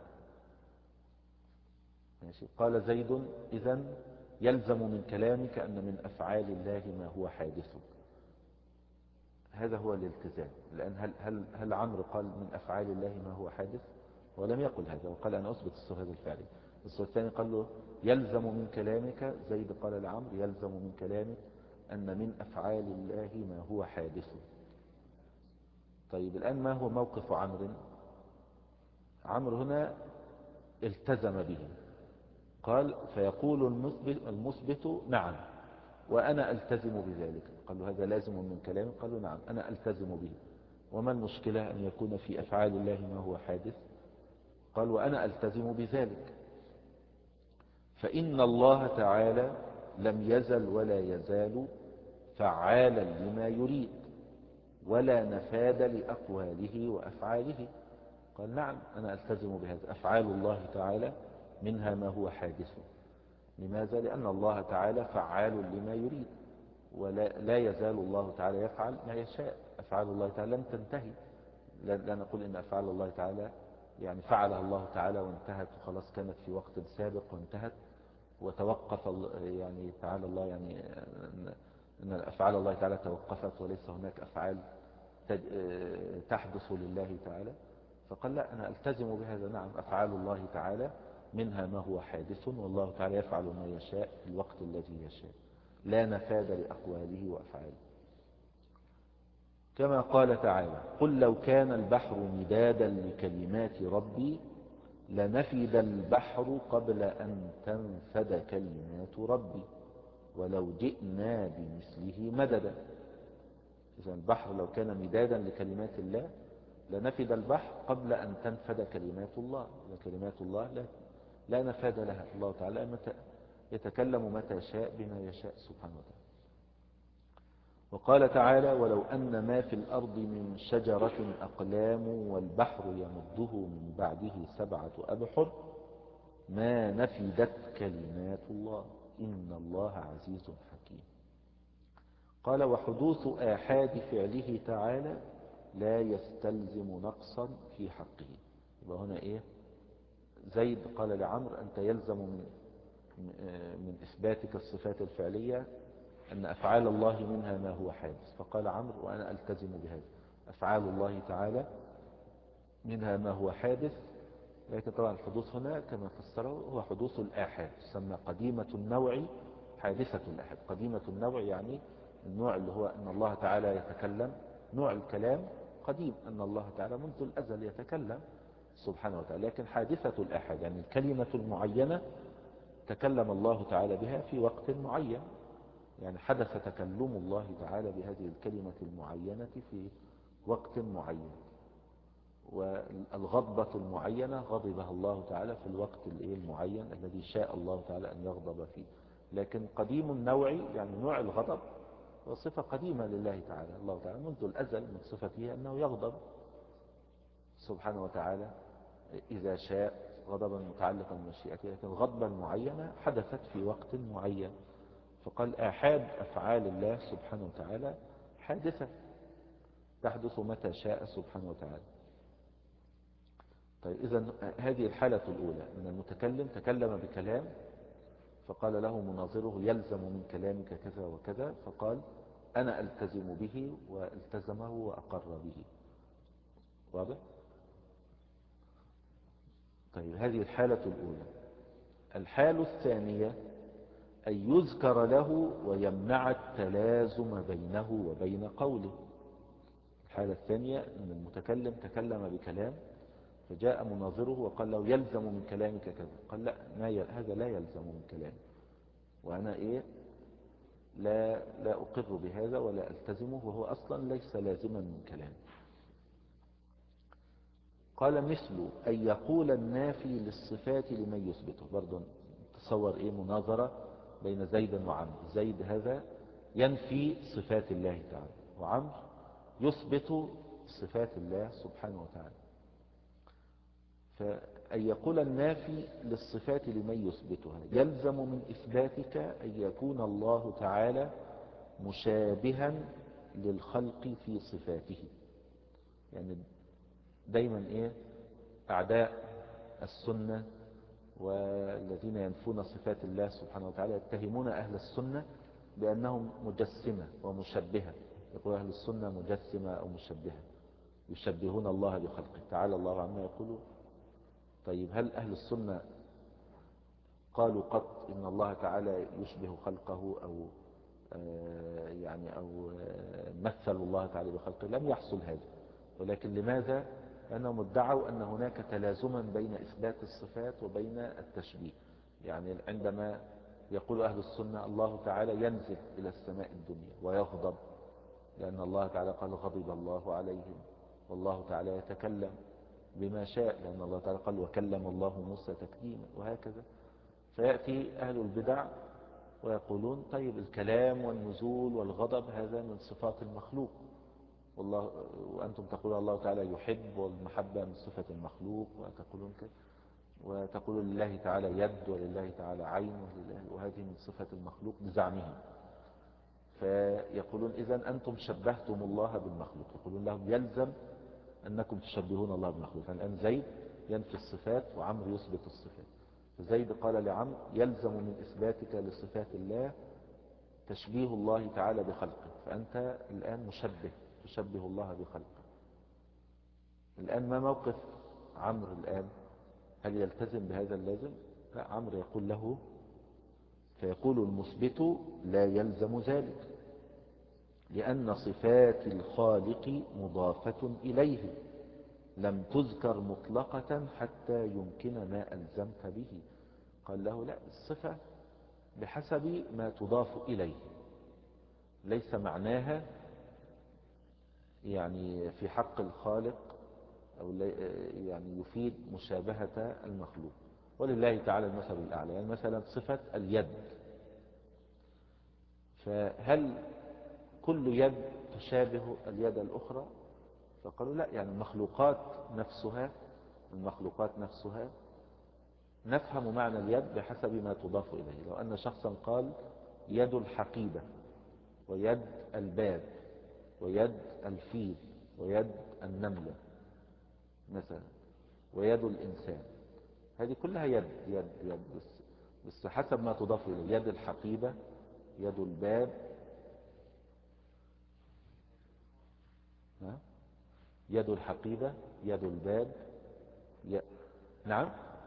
ماشي. قال زيد: إذن يلزم من كلامك أن من أفعال الله ما هو حادث. هذا هو الالتزام. لأن هل, هل, هل عمرو قال من أفعال الله ما هو حادث؟ هو لم يقل هذا، وقال أنا أثبت الصفات الفعلية. الصفات الثاني قال له: يلزم من كلامك، زيد قال لعمرو: يلزم من كلامك أن من أفعال الله ما هو حادث. طيب، الآن ما هو موقف عمرو؟ عمرو هنا التزم به. قال: فيقول المثبت, المثبت: نعم وأنا ألتزم بذلك. قال له: هذا لازم من كلامه؟ قال له: نعم أنا ألتزم به. وما المشكلة أن يكون في أفعال الله ما هو حادث؟ قال: وأنا ألتزم بذلك. فإن الله تعالى لم يزل ولا يزال فعالا لما يريد، ولا نفاذ لأقواله وأفعاله. قال: نعم أنا ألتزم بهذا. أفعال الله تعالى منها ما هو حادث. لماذا؟ لأن الله تعالى فعال لما يريد، ولا لا يزال الله تعالى يفعل ما يشاء. أفعال الله تعالى لن تنتهي. لا نقول إن أفعال الله تعالى يعني فعلها الله تعالى وانتهت وخلاص، كانت في وقت سابق وانتهت وتوقف يعني تعالى الله، يعني أن أفعال الله تعالى توقفت وليس هناك أفعال تحدث لله تعالى. فقال: لا أنا ألتزم بهذا. نعم أفعال الله تعالى منها ما هو حادث، والله تعالى يفعل ما يشاء في الوقت الذي يشاء، لا نفاذ لأقواله وأفعاله. كما قال تعالى: قل لو كان البحر مدادا لكلمات ربي لنفد البحر قبل أن تنفد كلمات ربي ولو جئنا بمثله مددا. إذا البحر لو كان مدادا لكلمات الله لنفد البحر قبل أن تنفد كلمات الله. كلمات الله لا, لا نفاد لها. الله تعالى متى يتكلم متى شاء بما يشاء سبحانه وتعالى. وقال تعالى: ولو أن ما في الأرض من شجرة أقلام والبحر يمده من بعده سبعة أبحر ما نفدت كلمات الله إن الله عزيز حكيم. قال: وحدوث آحاد فعله تعالى لا يستلزم نقصا في حقه. يبقى هنا إيه؟ زيد قال لعمرو: أنت يلزم من, من إثباتك الصفات الفعلية أن أفعال الله منها ما هو حادث. فقال عمرو: وأنا ألتزم بهذا. أفعال الله تعالى منها ما هو حادث، لكن طبعا الحدوث هنا كما فسره هو حدوث الآحاد، تسمى قديمة النوع حادثة الآحاد. قديمة النوع يعني النوع اللي هو أن الله تعالى يتكلم، نوع الكلام قديم، أن الله تعالى منذ الأزل يتكلم سبحانه وتعالى. لكن حادثة الآحاد يعني الكلمة المعينة تكلم الله تعالى بها في وقت معين، يعني حدث تكلم الله تعالى بهذه الكلمة المعينة في وقت معين، والغضبة المعينة غضبها الله تعالى في الوقت المعين الذي شاء الله تعالى أن يغضب فيه. لكن قديم النوع يعني نوع الغضب وصفة قديمة لله تعالى. الله تعالى منذ الأزل من صفته أنه يغضب سبحانه وتعالى إذا شاء، غضبا متعلقا بمشيئته، لكن الغضبة المعينة حدثت في وقت معين. فقال: آحاد أفعال الله سبحانه وتعالى حادثة تحدث متى شاء سبحانه وتعالى. طيب، إذن هذه الحالة الأولى أن المتكلم تكلم بكلام فقال له مناظره: يلزم من كلامك كذا وكذا، فقال: أنا ألتزم به، والتزمه وأقر به. واضح؟ طيب، هذه الحالة الأولى. الحالة الثانية أن يذكر له ويمنع التلازم بينه وبين قوله. الحالة الثانية أن المتكلم تكلم بكلام فجاء مناظره وقال له: يلزم من كلامك كذا. قال: لا، هذا لا يلزم من كلامي، وأنا إيه لا, لا أقر بهذا ولا ألتزمه، وهو أصلا ليس لازما من كلامي. قال مثل أن يقول النافي للصفات لمن يثبته. برضو تصور إيه مناظرة بين زيد وعمرو. زيد هذا ينفي صفات الله تعالى، وعمرو يثبت صفات الله سبحانه وتعالى. فأن يقول النافي للصفات لمن يثبتها يلزم من إثباتك أن يكون الله تعالى مشابها للخلق في صفاته. يعني دايما إيه أعداء السنة والذين ينفون صفات الله سبحانه وتعالى يتهمون أهل السنة بأنهم مجسمة ومشبهة. يقول أهل السنة مجسمة أو مشبهة، يشبهون الله بخلقه. تعالى الله عما يقولون. طيب هل أهل السنة قالوا قط إن الله تعالى يشبه خلقه أو يعني أو مثل الله تعالى بخلقه؟ لم يحصل هذا. ولكن لماذا؟ لأنهم ادعوا أن هناك تلازما بين إثبات الصفات وبين التشبيه. يعني عندما يقول أهل السنة الله تعالى ينزل إلى السماء الدنيا ويغضب، لأن الله تعالى قال غضب الله عليهم. والله تعالى يتكلم بما شاء، لأن الله تعالى قال وكلم الله موسى تكليما، وهكذا. فيأتي أهل البدع ويقولون طيب الكلام والنزول والغضب هذا من صفات المخلوق، والله وأنتم تقولون الله تعالى يحب والمحبة من صفة المخلوق، وتقولون كذا، وتقولون لله تعالى يد ولله تعالى عين وهذه من صفة المخلوق بزعمهم. فيقولون إذن أنتم شبهتم الله بالمخلوق. يقولون لهم يلزم أنكم تشبهون الله بالمخلوق. الآن زيد ينفي الصفات وعمرو يثبت الصفات. فزيد قال لعمرو يلزم من إثباتك لصفات الله تشبيه الله تعالى بخلقه، فأنت الآن مشبه، تشبه الله بخلقه. الآن ما موقف عمرو الآن؟ هل يلتزم بهذا اللازم؟ لا، عمرو يقول له فيقول المثبت لا يلزم ذلك، لأن صفات الخالق مضافة إليه لم تذكر مطلقة حتى يمكن ما ألزمت به. قال له لا، الصفة بحسب ما تضاف إليه، ليس معناها يعني في حق الخالق أو يعني يفيد مشابهة المخلوق. ولله تعالى المثل الأعلى. يعني مثلا صفة اليد، فهل كل يد تشابه اليد الأخرى؟ فقالوا لا، يعني المخلوقات نفسها المخلوقات نفسها نفهم معنى اليد بحسب ما تضاف إليه. لو أن شخصا قال يد الحقيبة ويد الباب ويد الفيل ويد النملة مثلا ويد الإنسان، هذه كلها يد يد يد بس, بس حسب ما تضاف إليه. يد الحقيبة، يد الباب، يد الحقيبة، يد الباب، ي... نعم،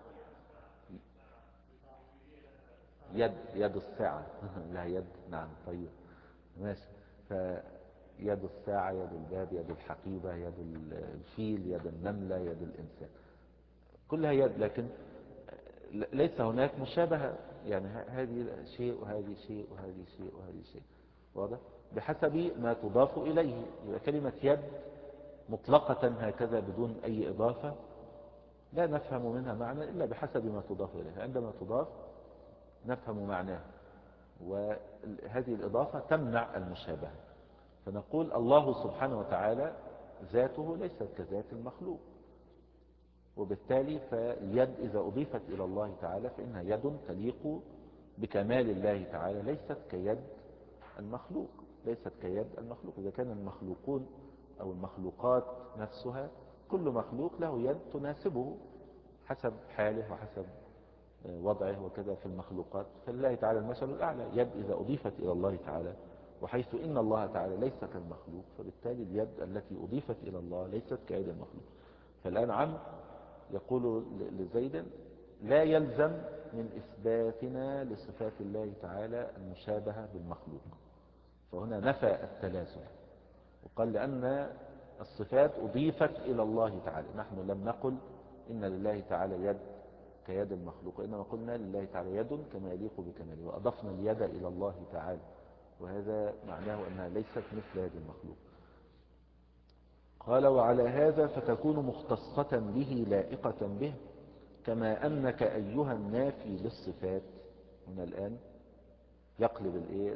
يد يد الساعة لا يد، نعم طيب ماشي. فيد الساعة، يد الباب، يد الحقيبة، يد الفيل، يد النملة، يد الإنسان، كلها يد، لكن ليس هناك مشابهة. يعني هذه شيء وهذه شيء وهذه شيء وهذه شيء، واضح؟ بحسب ما تضاف إليه. يبقى كلمة يد مطلقة هكذا بدون أي إضافة لا نفهم منها معنى إلا بحسب ما تضاف إليه. عندما تضاف نفهم معناه، وهذه الإضافة تمنع المشابهة. فنقول الله سبحانه وتعالى ذاته ليست كذات المخلوق، وبالتالي فاليد إذا أضيفت إلى الله تعالى فإنها يد تليق بكمال الله تعالى، ليست كيد المخلوق ليست كيد المخلوق. إذا كان المخلوقون أو المخلوقات نفسها كل مخلوق له يد تناسبه حسب حاله وحسب وضعه وكذا في المخلوقات، فلله تعالى المثل الأعلى. يد إذا أضيفت إلى الله تعالى، وحيث إن الله تعالى ليس كالمخلوق، فبالتالي اليد التي أضيفت إلى الله ليست كيد المخلوق. فالآن عمرو يقول لزيد لا يلزم من إثباتنا لصفات الله تعالى المشابهة بالمخلوق. فهنا نفى التلازم وقال لأن الصفات أضيفت إلى الله تعالى، نحن لم نقل إن لله تعالى يد كيد المخلوق، إنما قلنا لله تعالى يد كما يليق بكماله، وأضفنا اليد إلى الله تعالى، وهذا معناه أنها ليست مثل يد المخلوق. قال وعلى هذا فتكون مختصة به لائقة به، كما أنك أيها النافي للصفات. هنا الآن يقلب الإيه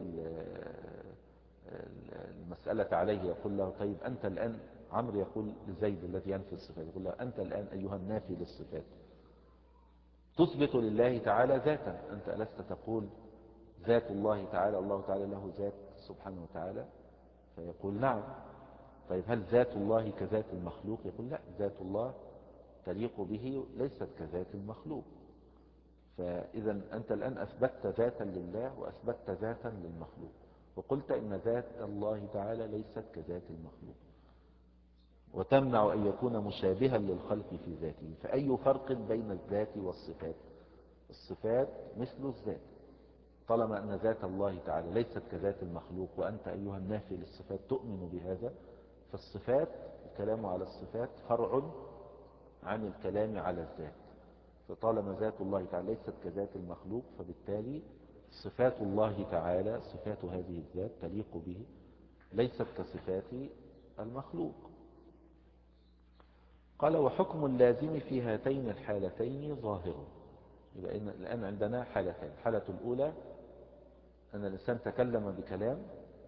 المسألة عليه، يقول له طيب أنت الآن، عمرو يقول لزيد الذي ينفي الصفات، يقول له أنت الآن أيها النافي للصفات تثبت لله تعالى ذاتا، أنت ألست تقول ذات الله تعالى، الله تعالى له ذات سبحانه وتعالى؟ فيقول نعم. طيب هل ذات الله كذات المخلوق؟ يقول لا، ذات الله تليق به ليست كذات المخلوق. فإذا أنت الآن أثبتت ذاتا لله وأثبتت ذاتا للمخلوق، وقلت إن ذات الله تعالى ليست كذات المخلوق، وتمنع أن يكون مشابها للخلق في ذاته. فأي فرق بين الذات والصفات؟ الصفات مثل الذات، طالما أن ذات الله تعالى ليست كذات المخلوق، وأنت أيها النافي للصفات تؤمن بهذا، فالصفات، الكلام على الصفات فرع عن الكلام على الذات. فطالما ذات الله تعالى ليست كذات المخلوق، فبالتالي صفات الله تعالى، صفات هذه الذات تليق به، ليست كصفات المخلوق. قال وحكم اللازم في هاتين الحالتين ظاهر. يبقى الآن عندنا حالتين. الحالة الأولى أن الإنسان تكلم بكلام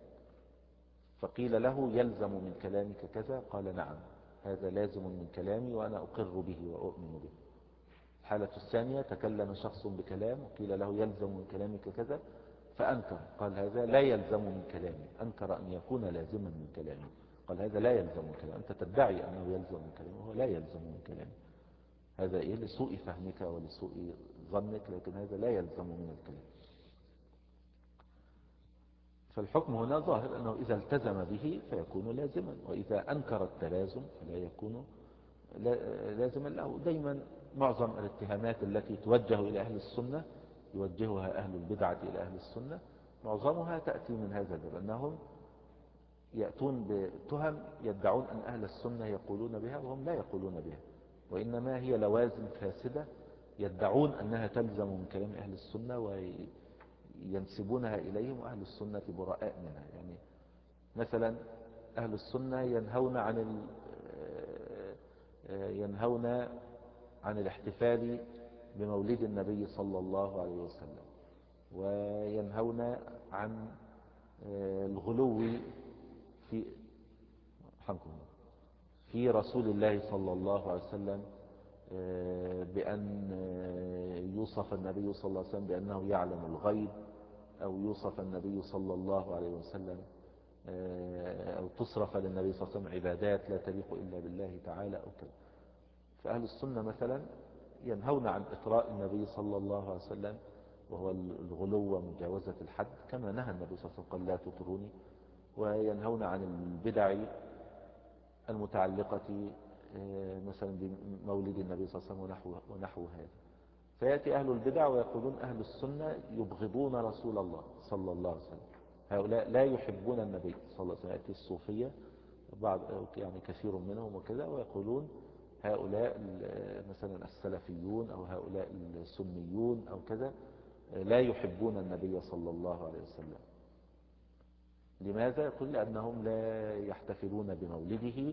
فقيل له يلزم من كلامك كذا، قال نعم هذا لازم من كلامي وأنا أقر به وأؤمن به. الحالة الثانية تكلم شخص بكلام وقيل له يلزم من كلامك كذا فأنكر، قال هذا لا يلزم من كلامي، أنكر أن يكون لازما من كلامي، قال هذا لا يلزم من كلامي، أنت تدعي أنه يلزم من كلامي وهو لا يلزم من كلامي. هذا إيه؟ لسوء فهمك ولسوء ظنك، لكن هذا لا يلزم من الكلام. فالحكم هنا ظاهر أنه إذا التزم به فيكون لازما، وإذا أنكر التلازم فلا يكون لازما له. دايما معظم الاتهامات التي توجه إلى أهل السنة يوجهها أهل البدعة إلى أهل السنة، معظمها تأتي من هذا الباب، أنهم يأتون بتهم يدعون أن أهل السنة يقولون بها وهم لا يقولون بها، وإنما هي لوازم فاسدة يدعون أنها تلزم من كلام أهل السنة وينسبونها إليهم، وأهل السنة براء منها. يعني مثلا أهل السنة ينهون عن ال... ينهون عن الاحتفال بمولد النبي صلى الله عليه وسلم، وينهون عن الغلو في في رسول الله صلى الله عليه وسلم، بأن يوصف النبي صلى الله عليه وسلم بأنه يعلم الغيب، أو يوصف النبي صلى الله عليه وسلم، أو تصرف للنبي صلى الله عليه وسلم عبادات لا تليق إلا بالله تعالى أو كذا. فأهل السنة مثلا ينهون عن إطراء النبي صلى الله عليه وسلم، وهو الغلو ومجاوزة الحد، كما نهى النبي صلى الله عليه وسلم قال لا تطروني. وينهون عن البدع المتعلقة مثلا بمولد النبي صلى الله عليه وسلم ونحو, ونحو هذا. فيأتي أهل البدع ويقولون أهل السنة يبغضون رسول الله صلى الله عليه وسلم، هؤلاء لا يحبون النبي صلى الله عليه وسلم. يأتي الصوفية بعض يعني كثير منهم وكذا، ويقولون هؤلاء مثلا السلفيون أو هؤلاء السنيون أو كذا لا يحبون النبي صلى الله عليه وسلم. لماذا؟ يقول لأنهم لا يحتفلون بمولده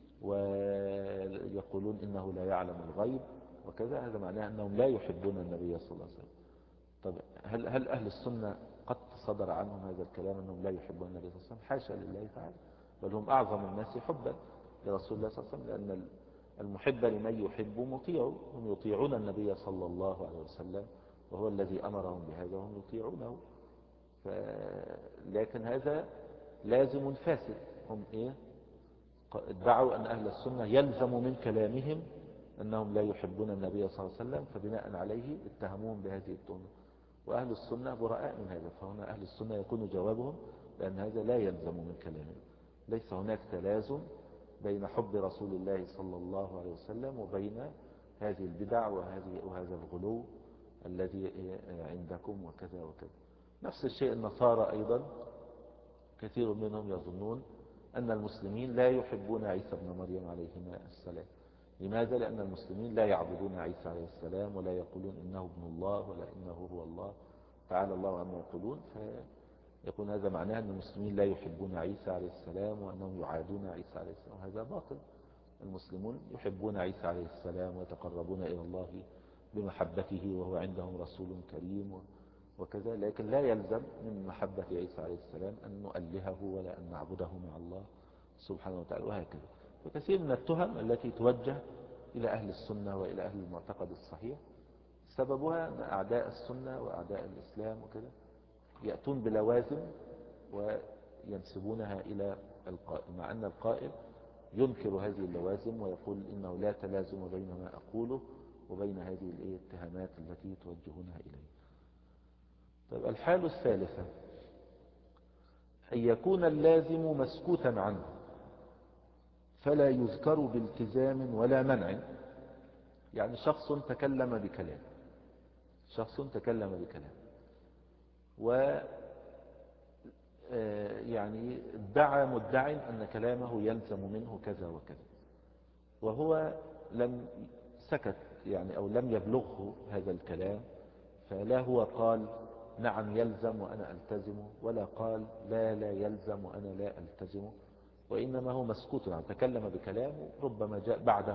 ويقولون إنه لا يعلم الغيب وكذا، هذا معناه أنهم لا يحبون النبي صلى الله عليه وسلم. طب هل, هل أهل السنة قد صدر عنهم هذا الكلام أنهم لا يحبون النبي صلى الله عليه وسلم؟ حاشا لله تعالى، بل هم أعظم الناس حبا لرسول الله صلى الله عليه وسلم، لأن المحب لمن يحب مطيع، هم يطيعون النبي صلى الله عليه وسلم وهو الذي أمرهم بهذا وهم يطيعونه. ف... لكن هذا لازم فاسد. هم إيه؟ ادعوا أن أهل السنة يلزم من كلامهم أنهم لا يحبون النبي صلى الله عليه وسلم، فبناء عليه اتهموهم بهذه التهمة، وأهل السنة براء من هذا. فهنا أهل السنة يكون جوابهم لأن هذا لا يلزم من كلامهم. ليس هناك تلازم بين حب رسول الله صلى الله عليه وسلم وبين هذه البدع وهذه وهذا الغلو الذي عندكم وكذا وكذا. نفس الشيء النصارى أيضا كثير منهم يظنون أن المسلمين لا يحبون عيسى بن مريم عليهما السلام. لماذا؟ لأن المسلمين لا يعبدون عيسى عليه السلام ولا يقولون إنه ابن الله ولا إنه هو الله، تعالى الله عما يقولون. يكون هذا معناه أن المسلمين لا يحبون عيسى عليه السلام وأنهم يعادون عيسى عليه السلام. هذا باطل. المسلمون يحبون عيسى عليه السلام ويتقربون إلى الله بمحبته وهو عندهم رسول كريم وكذا، لكن لا يلزم من محبة عيسى عليه السلام أن نؤلهه ولا أن نعبده مع الله سبحانه وتعالى، وهكذا. وكثير من التهم التي توجه إلى أهل السنة وإلى أهل المعتقد الصحيح سببها أن أعداء السنة وأعداء الإسلام وكذا يأتون بلوازم وينسبونها إلى القائل، مع أن القائل ينكر هذه اللوازم ويقول إنه لا تلازم بين ما أقوله وبين هذه الاتهامات التي توجهونها إليه. طيب، الحالة الثالثة أن يكون اللازم مسكوتا عنه فلا يذكر بالتزام ولا منع. يعني شخص تكلم بكلام شخص تكلم بكلام و يعني ادعى مدعي أن كلامه يلزم منه كذا وكذا، وهو لم سكت يعني أو لم يبلغه هذا الكلام، فلا هو قال نعم يلزم وأنا ألتزمه، ولا قال لا لا يلزم وأنا لا ألتزمه، وإنما هو مسكوت عنه. تكلم بكلامه، ربما جاء بعده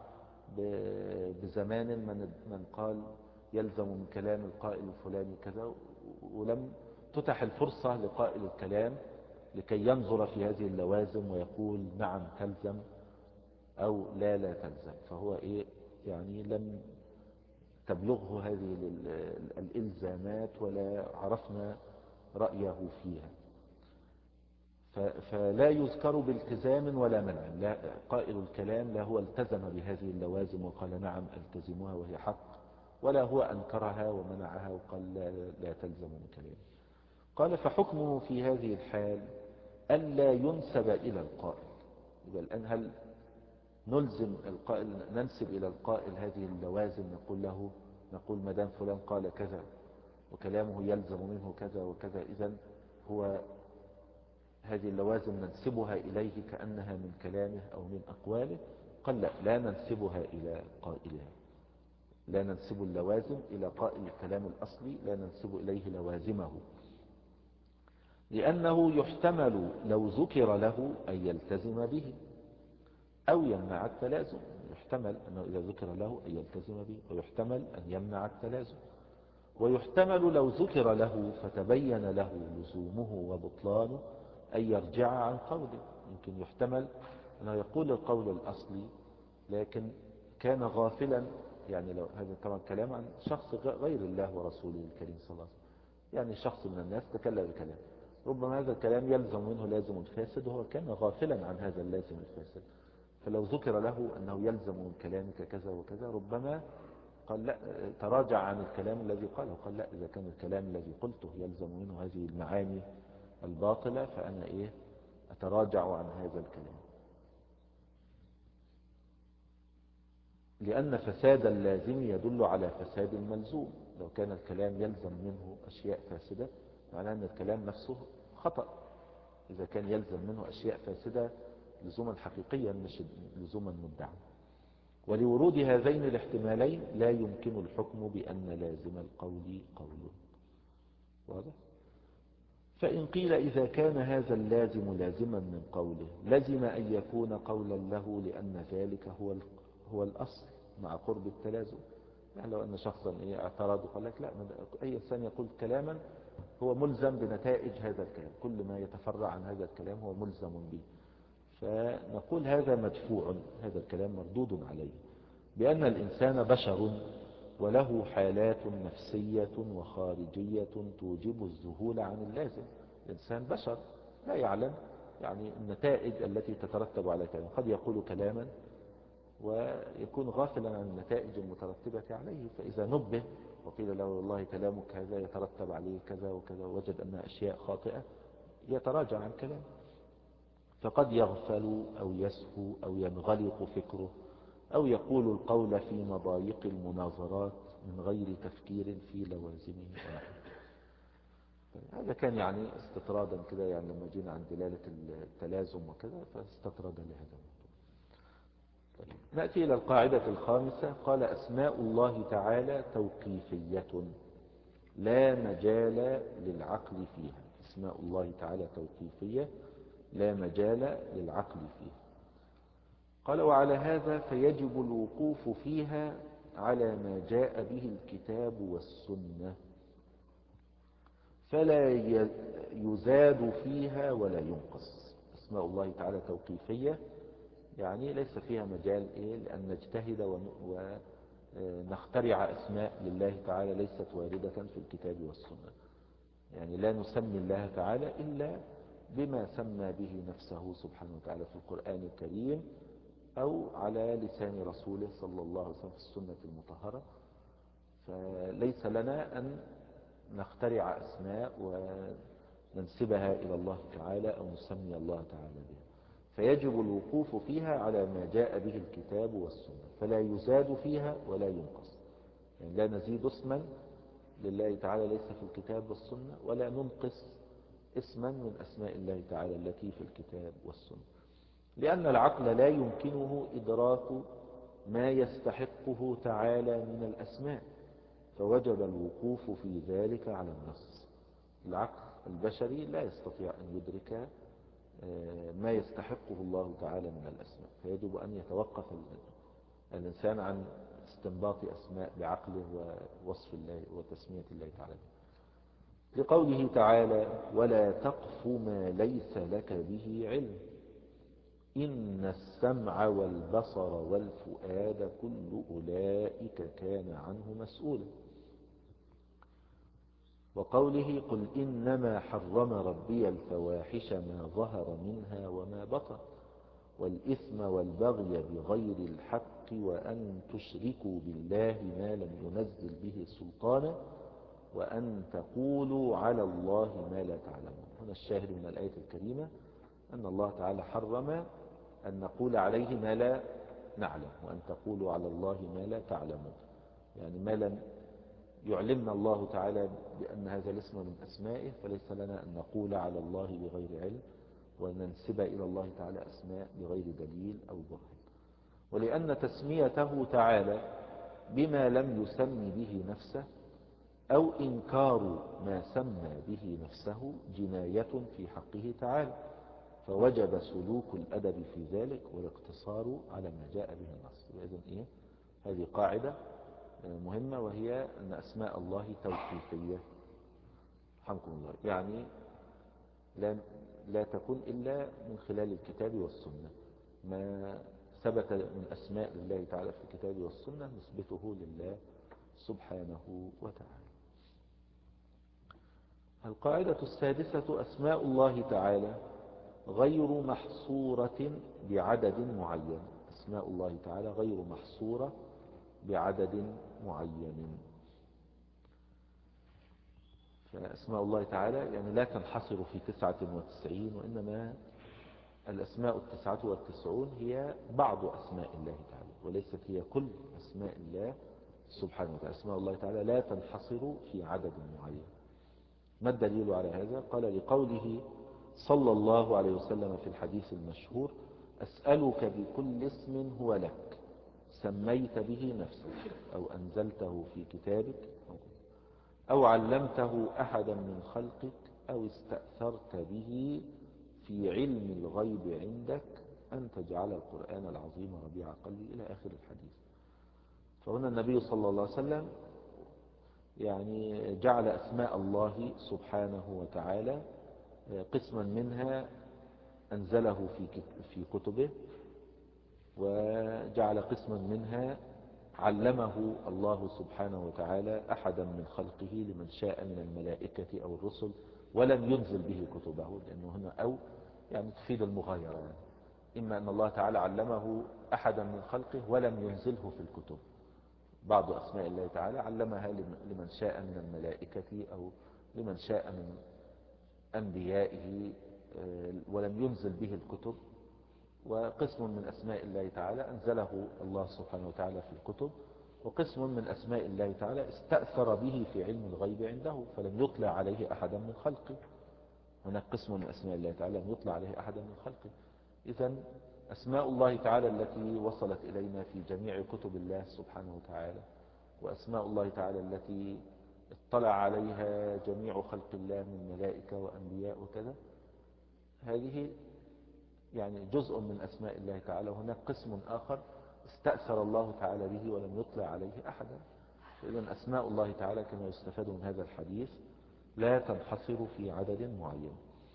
بزمان من من قال يلزم من كلام القائل الفلاني كذا، ولم تتح الفرصة لقائل الكلام لكي ينظر في هذه اللوازم ويقول نعم تلزم أو لا لا تلزم. فهو إيه يعني لم تبلغه هذه الإلزامات ولا عرفنا رأيه فيها، فلا يذكر بالتزام ولا منع. لا قائل الكلام لا هو التزم بهذه اللوازم وقال نعم التزمها وهي حق، ولا هو أنكرها ومنعها وقال لا, لا تلزم من كلام. قال فحكمه في هذه الحال ألا ينسب إلى القائل. يبقى الآن هل نلزم القائل ننسب إلى القائل هذه اللوازم، نقول له نقول مدام فلان قال كذا وكلامه يلزم منه كذا وكذا، إذن هو هذه اللوازم ننسبها إليه كأنها من كلامه أو من أقواله؟ قال لا، لا ننسبها إلى قائلها، لا ننسب اللوازم إلى قائل الكلام الأصلي، لا ننسب إليه لوازمه، لأنه يحتمل لو ذكر له أن يلتزم به أو يمنع التلازم. يحتمل أنه إذا ذكر له أن يلتزم به، ويحتمل أن يمنع التلازم، ويحتمل لو ذكر له فتبين له لزومه وبطلانه أن يرجع عن قوله. يمكن يحتمل أنه يقول القول الأصلي لكن كان غافلا، يعني لو هذا طبعا كلام عن شخص غير الله ورسوله الكريم صلى الله عليه وسلم، يعني شخص من الناس تكلم بكلام ربما هذا الكلام يلزم منه لازم فاسد وهو كان غافلا عن هذا اللازم الفاسد، فلو ذكر له أنه يلزم من كلامك كذا وكذا ربما قال لا، تراجع عن الكلام الذي قاله، قال لا، إذا كان الكلام الذي قلته يلزم منه هذه المعاني الباطلة فأنا إيه أتراجع عن هذا الكلام. لأن فساد اللازم يدل على فساد الملزوم. لو كان الكلام يلزم منه أشياء فاسدة معناه أن الكلام نفسه خطأ، إذا كان يلزم منه أشياء فاسدة لزوما حقيقيا مش لزوما مدعا. ولورود هذين الاحتمالين لا يمكن الحكم بأن لازم القول قوله. واضح؟ فإن قيل إذا كان هذا اللازم لازما من قوله لزم أن يكون قولا له لأن ذلك هو هو الأصل مع قرب التلازم. يعني لو أن شخصا إيه اعترض وقال لك لا، أي إنسان يقول كلاما هو ملزم بنتائج هذا الكلام، كل ما يتفرع عن هذا الكلام هو ملزم به، فنقول هذا مدفوع، هذا الكلام مردود عليه، بأن الإنسان بشر وله حالات نفسية وخارجية توجب الذهول عن اللازم. الإنسان بشر لا يعلم يعني النتائج التي تترتب على كلام، قد يقول كلاما ويكون غافلا عن النتائج المترتبة عليه، فإذا نبه وقيل له والله كلامك هذا يترتب عليه كذا وكذا ووجد أنها أشياء خاطئة يتراجع عن كلامه. فقد يغفل أو يسهو أو ينغلق فكره أو يقول القول في مضايق المناظرات من غير تفكير في لوازمه ونحوه. هذا كان يعني استطرادا كده، يعني لما جينا عن دلالة التلازم وكذا فاستطرد لهذا الموضوع. طيب. نأتي إلى القاعدة الخامسة. قال أسماء الله تعالى توقيفية لا مجال للعقل فيها. أسماء الله تعالى توقيفية لا مجال للعقل فيها. قال وعلى هذا فيجب الوقوف فيها على ما جاء به الكتاب والسنة، فلا يزاد فيها ولا ينقص. أسماء الله تعالى توقيفية يعني ليس فيها مجال إيه لأن نجتهد ونخترع أسماء لله تعالى ليست واردة في الكتاب والسنة. يعني لا نسمي الله تعالى إلا بما سمى به نفسه سبحانه وتعالى في القرآن الكريم أو على لسان رسوله صلى الله عليه وسلم في السنة المطهرة. فليس لنا أن نخترع أسماء وننسبها إلى الله تعالى أو نسمي الله تعالى بها، فيجب الوقوف فيها على ما جاء به الكتاب والسنة، فلا يزاد فيها ولا ينقص. يعني لا نزيد اسما لله تعالى ليس في الكتاب والسنة، ولا ننقص اسما من أسماء الله تعالى التي في الكتاب والسنة، لأن العقل لا يمكنه إدراك ما يستحقه تعالى من الأسماء، فوجب الوقوف في ذلك على النص. العقل البشري لا يستطيع أن يدرك ما يستحقه الله تعالى من الأسماء، فيجب أن يتوقف الإنسان عن استنباط أسماء بعقله ووصف الله وتسمية الله تعالى. لقوله تعالى ولا تقف ما ليس لك به علم إن السمع والبصر والفؤاد كل أولئك كان عنه مسؤولا. وقوله قل إنما حرم ربي الفواحش ما ظهر منها وما بطن والإثم والبغي بغير الحق وأن تشركوا بالله ما لم ينزل به سلطانا وأن تقولوا على الله ما لا تعلمون. هنا الشاهد من الآية الكريمة أن الله تعالى حرم أن نقول عليه ما لا نعلم، وأن تقولوا على الله ما لا تعلمون، يعني ما لم يعلمنا الله تعالى بأن هذا الاسم من أسمائه فليس لنا أن نقول على الله بغير علم وننسب إلى الله تعالى أسماء بغير دليل أو برهان. ولأن تسميته تعالى بما لم يسم به نفسه أو إنكار ما سمى به نفسه جناية في حقه تعالى، فوجب سلوك الأدب في ذلك والاقتصار على ما جاء به النص. إذن إيه؟ هذه قاعدة مهمة، وهي أن أسماء الله توقيفية رحمكم الله، يعني لا, لا تكون إلا من خلال الكتاب والسنة. ما ثبت من أسماء الله تعالى في الكتاب والسنة نثبته لله سبحانه وتعالى. القاعدة السادسة أسماء الله تعالى غير محصورة بعدد معين. أسماء الله تعالى غير محصورة بعدد معين، فأسماء الله تعالى يعني لا تنحصر في تسعة وتسعين، وإنما الأسماء التسعة والتسعون هي بعض أسماء الله تعالى وليست هي كل أسماء الله سبحانه وتعالى. أسماء الله تعالى لا تنحصر في عدد معين. ما الدليل على هذا؟ قال لقوله صلى الله عليه وسلم في الحديث المشهور أسألك بكل اسم هو لك سميت به نفسك أو أنزلته في كتابك أو علمته أحدا من خلقك أو استأثرت به في علم الغيب عندك أن تجعل القرآن العظيم ربيع قلبي إلى آخر الحديث. فهنا النبي صلى الله عليه وسلم يعني جعل أسماء الله سبحانه وتعالى قسما منها أنزله في في كتبه، وجعل قسما منها علمه الله سبحانه وتعالى أحدا من خلقه لمن شاء من الملائكة أو الرسل ولم ينزل به كتبه، لأنه هنا أو يعني تفيد المغايرة، يعني إما أن الله تعالى علمه أحدا من خلقه ولم ينزله في الكتب. بعض أسماء الله تعالى علمها لمن شاء من الملائكة أو لمن شاء من أنبيائه ولم ينزل به الكتب، وقسم من أسماء الله تعالى أنزله الله سبحانه وتعالى في الكتب، وقسم من أسماء الله تعالى استأثر به في علم الغيب عنده فلم يطلع عليه أحدا من خلقه. هناك قسم من أسماء الله تعالى لم يطلع عليه أحدا من خلقه. إذن أسماء الله تعالى التي وصلت إلينا في جميع كتب الله سبحانه وتعالى، وأسماء الله تعالى التي اطلع عليها جميع خلق الله من ملائكة وأنبياء وكذا، هذه يعني جزء من أسماء الله تعالى. وهناك قسم آخر استأثر الله تعالى به ولم يطلع عليه أحدا. فإذا أسماء الله تعالى كما يستفاد من هذا الحديث لا تنحصر في عدد معين.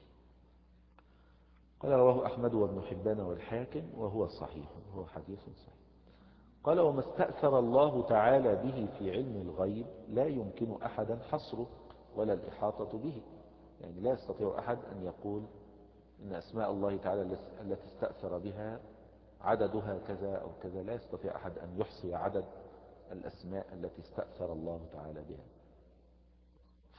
قال رواه أحمد وابن حبان والحاكم وهو صحيح، وهو حديث صحيح. قال وما استأثر الله تعالى به في علم الغيب لا يمكن أحدا حصره ولا الإحاطة به. يعني لا يستطيع أحد أن يقول إن أسماء الله تعالى التي استأثر بها عددها كذا أو كذا. لا يستطيع أحد أن يحصي عدد الأسماء التي استأثر الله تعالى بها. ف...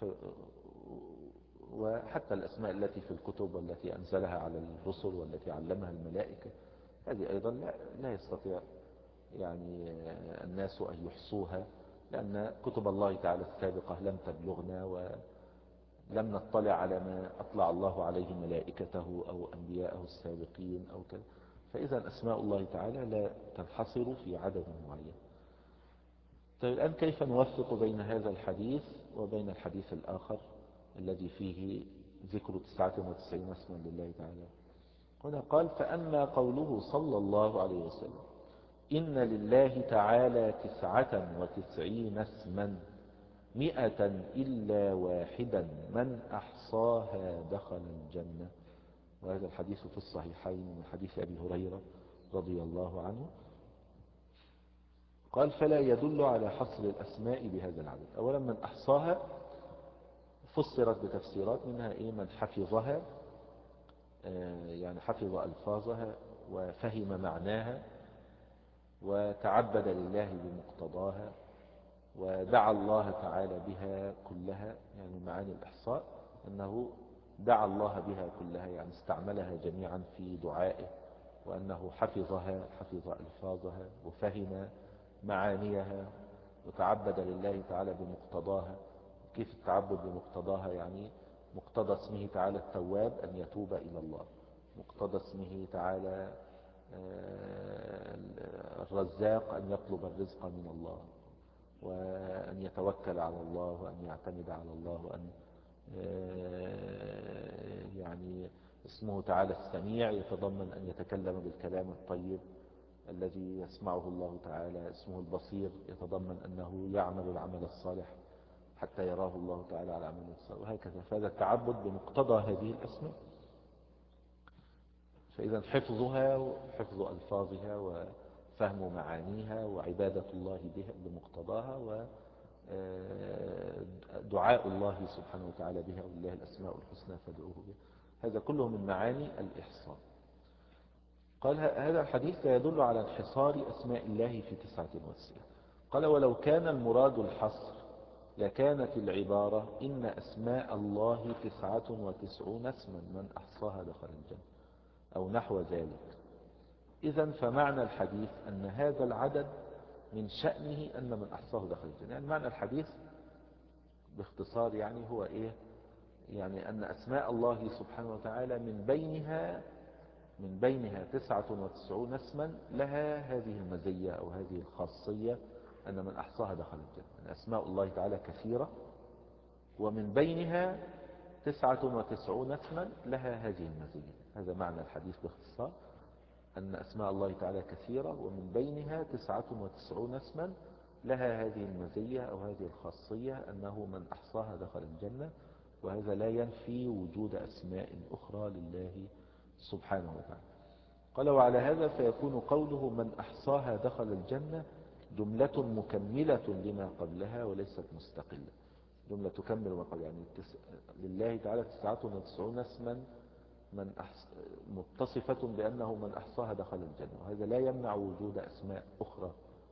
وحتى الأسماء التي في الكتب والتي أنزلها على الرسل والتي علمها الملائكة، هذه أيضا لا, لا يستطيع يعني الناس أن يحصوها، لأن كتب الله تعالى السابقة لم تبلغنا ولم نطلع على ما أطلع الله عليه ملائكته أو أنبياءه السابقين أو كذا. فإذا أسماء الله تعالى لا تنحصر في عدد معين. طيب الآن كيف نوفق بين هذا الحديث وبين الحديث الآخر الذي فيه ذكر تسعة وتسعين اسما لله تعالى؟ هنا قال فأما قوله صلى الله عليه وسلم إن لله تعالى تسعة وتسعين اسما مئة إلا واحدا من أحصاها دخل الجنة، وهذا الحديث في الصحيحين من حديث أبي هريرة رضي الله عنه. قال فلا يدل على حصر الأسماء بهذا العدد. أولا من أحصاها فسرت بتفسيرات، منها إيه؟ من حفظها، آه يعني حفظ ألفاظها وفهم معناها وتعبد لله بمقتضاها ودعا الله تعالى بها كلها. يعني معاني الإحصاء أنه دعا الله بها كلها، يعني استعملها جميعا في دعائه، وأنه حفظها، حفظ ألفاظها وفهم معانيها وتعبد لله تعالى بمقتضاها. كيف التعبد بمقتضاها؟ يعني مقتضى اسمه تعالى التواب أن يتوب إلى الله، مقتضى اسمه تعالى الرزاق أن يطلب الرزق من الله، وأن يتوكل على الله وأن يعتمد على الله، وأن يعني اسمه تعالى السميع يتضمن أن يتكلم بالكلام الطيب الذي يسمعه الله تعالى. اسمه البصير يتضمن أنه يعمل العمل الصالح حتى يراه الله تعالى على عمل الصالح، وهكذا. فهذا التعبد بمقتضى هذه الأسماء. فإذا حفظها وحفظ ألفاظها وفهم معانيها وعبادة الله بها بمقتضاها ودعاء الله سبحانه وتعالى بها، ولله الأسماء الحسنى فادعوه بها، هذا كله من معاني الإحصاء. قال هذا الحديث لا يدل على انحصار أسماء الله في تسعة وتسعين. قال ولو كان المراد الحصر لكانت العبارة إن أسماء الله تسعة وتسعون اسما من أحصاها دخل الجنة أو نحو ذلك. إذن فمعنى الحديث أن هذا العدد من شأنه أن من أحصاه دخل الجنة. يعني معنى الحديث باختصار يعني هو إيه؟ يعني أن أسماء الله سبحانه وتعالى من بينها من بينها تسعة وتسعون اسما لها هذه المزية أو هذه الخاصية أن من أحصاها دخل الجنة. يعني أسماء الله تعالى كثيرة، ومن بينها تسعة وتسعون اسما لها هذه المزية. هذا معنى الحديث باختصار، أن أسماء الله تعالى كثيرة ومن بينها تسعة وتسعون اسما لها هذه المزية أو هذه الخاصية أنه من أحصاها دخل الجنة. وهذا لا ينفي وجود أسماء أخرى لله سبحانه وتعالى. قال وعلى هذا فيكون قوله من أحصاها دخل الجنة جملة مكملة لما قبلها وليست مستقلة. جملة تكمل ما قبل، يعني لله تعالى تسعة وتسعون اسما من أحص... متصفة بأنه من أحصاها دخل الجنة، وهذا لا يمنع وجود أسماء أخرى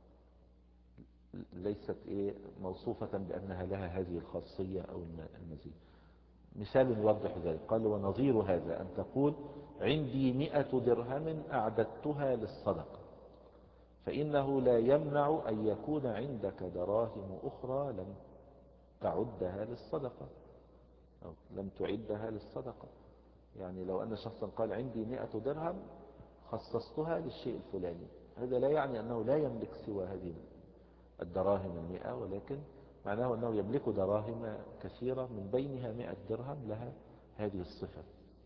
ليست إيه موصوفة بأنها لها هذه الخاصية أو المزيد. مثال يوضح ذلك قال ونظير هذا أن تقول عندي مئة درهم أعددتها للصدقة، فإنه لا يمنع أن يكون عندك دراهم أخرى لم تعدها للصدقة أو لم تعدها للصدقة. يعني لو أن شخصا قال عندي مئة درهم خصصتها للشيء الفلاني، هذا لا يعني أنه لا يملك سوى هذه الدراهم المئة، ولكن معناه أنه يملك دراهم كثيرة من بينها مئة درهم لها هذه الصفة.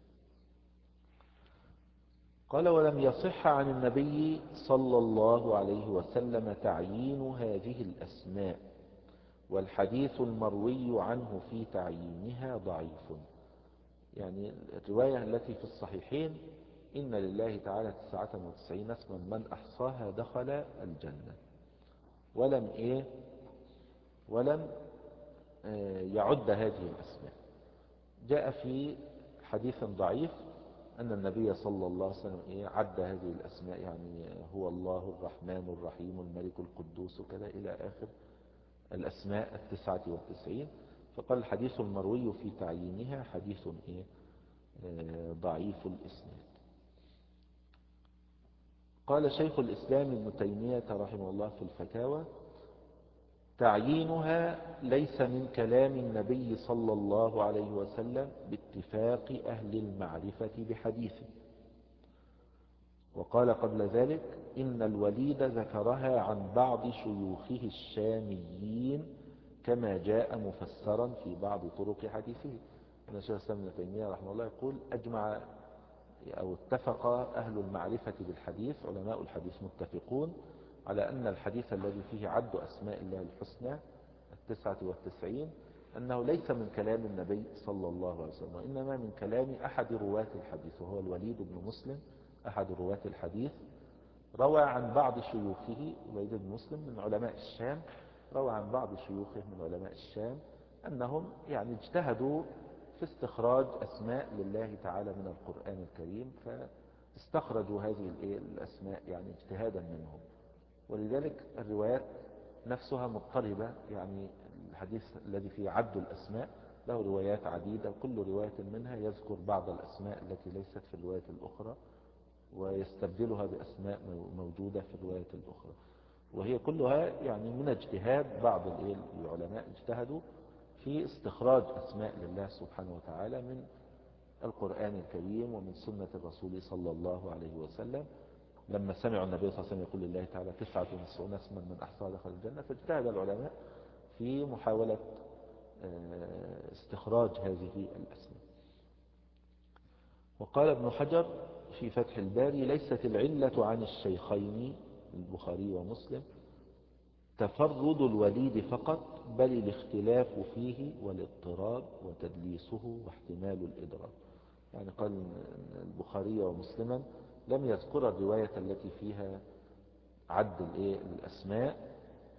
قال ولم يصح عن النبي صلى الله عليه وسلم تعيين هذه الأسماء، والحديث المروي عنه في تعيينها ضعيف. يعني الرواية التي في الصحيحين إن لله تعالى تسعة وتسعين اسما من أحصاها دخل الجنة، ولم إيه ولم يعد هذه الأسماء. جاء في حديث ضعيف أن النبي صلى الله عليه وسلم إيه عد هذه الأسماء، يعني هو الله الرحمن الرحيم الملك القدوس كذا إلى آخر الأسماء التسعة والتسعين. فقال الحديث المروي في تعيينها حديث إيه آه ضعيف الإسناد. قال شيخ الإسلام ابن تيمية رحمه الله في الفتاوى: تعيينها ليس من كلام النبي صلى الله عليه وسلم باتفاق أهل المعرفة بحديثه. وقال قبل ذلك: إن الوليد ذكرها عن بعض شيوخه الشاميين كما جاء مفسرا في بعض طرق حديثه. أن شيخ الإسلام ابن تيمية رحمه الله يقول: أجمع أو اتفق أهل المعرفة بالحديث، علماء الحديث متفقون على أن الحديث الذي فيه عد أسماء الله الحسنى التسعة والتسعين أنه ليس من كلام النبي صلى الله عليه وسلم، وإنما من كلام أحد رواة الحديث، وهو الوليد بن مسلم أحد رواة الحديث. روى عن بعض شيوخه، الوليد بن مسلم من علماء الشام، روى عن بعض شيوخه من علماء الشام أنهم يعني اجتهدوا في استخراج أسماء لله تعالى من القرآن الكريم، فاستخرجوا هذه الأسماء يعني اجتهادا منهم. ولذلك الروايات نفسها مضطربة، يعني الحديث الذي فيه عد الأسماء له روايات عديدة، كل رواية منها يذكر بعض الأسماء التي ليست في الرواية الأخرى ويستبدلها بأسماء موجودة في الرواية الأخرى، وهي كلها يعني من اجتهاد بعض العلماء اجتهدوا في استخراج أسماء لله سبحانه وتعالى من القرآن الكريم ومن سنة الرسول صلى الله عليه وسلم. لما سمعوا النبي صلى الله عليه وسلم يقول لله تعالى تسعة وتسعون اسما من أحصاها دخل الجنة، فاجتهد العلماء في محاولة استخراج هذه الأسماء. وقال ابن حجر في فتح الباري: ليست العلة عن الشيخين البخاري ومسلم تفرد الوليد فقط، بل الاختلاف فيه والاضطراب وتدليسه واحتمال الإدراك. يعني قال البخاري ومسلما لم يذكر الرواية التي فيها عد الأسماء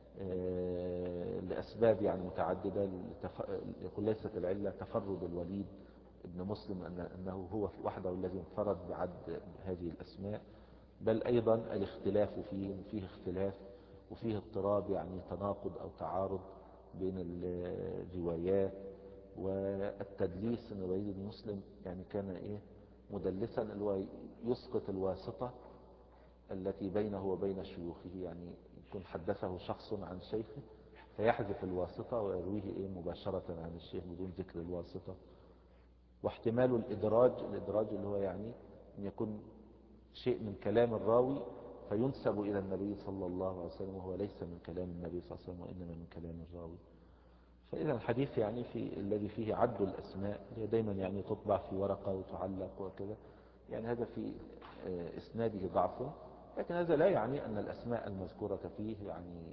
لأسباب يعني متعددة. يقول ليست العلة تفرد الوليد ابن مسلم أنه هو وحده الذي انفرد بعد هذه الأسماء، بل أيضا الاختلاف فيه فيه اختلاف وفيه اضطراب، يعني تناقض أو تعارض بين الروايات. والتدليس ان الوليد بن مسلم يعني كان ايه مدلسا، اللي هو يسقط الواسطة التي بينه وبين شيوخه، يعني يكون حدثه شخص عن شيخه فيحذف الواسطة ويرويه ايه مباشرة عن الشيخ بدون ذكر الواسطة. واحتمال الإدراج، الإدراج اللي هو يعني أن يكون شيء من كلام الراوي فينسب إلى النبي صلى الله عليه وسلم وهو ليس من كلام النبي صلى الله عليه وسلم وإنما من كلام الراوي. فإذا الحديث يعني في الذي فيه عد الأسماء اللي دايما يعني تطبع في ورقة وتعلق وكذا، يعني هذا في إسناده ضعف، لكن هذا لا يعني أن الأسماء المذكورة فيه يعني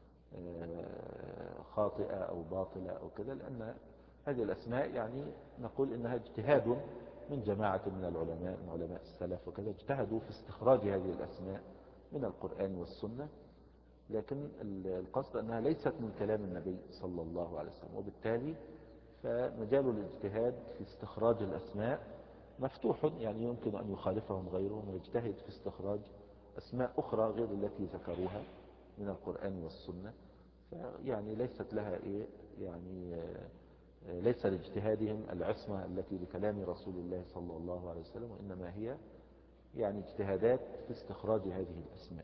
خاطئة أو باطلة أو كذا، لأن هذه الأسماء يعني نقول إنها اجتهاد من جماعة من العلماء من علماء السلف وكذا، اجتهدوا في استخراج هذه الأسماء من القرآن والسنة، لكن القصد أنها ليست من كلام النبي صلى الله عليه وسلم، وبالتالي فمجال الاجتهاد في استخراج الأسماء مفتوح، يعني يمكن أن يخالفهم غيرهم ويجتهد في استخراج أسماء أخرى غير التي ذكروها من القرآن والسنة، يعني ليست لها إيه يعني ليس لاجتهادهم العصمة التي بكلام رسول الله صلى الله عليه وسلم، وإنما هي يعني اجتهادات في استخراج هذه الأسماء.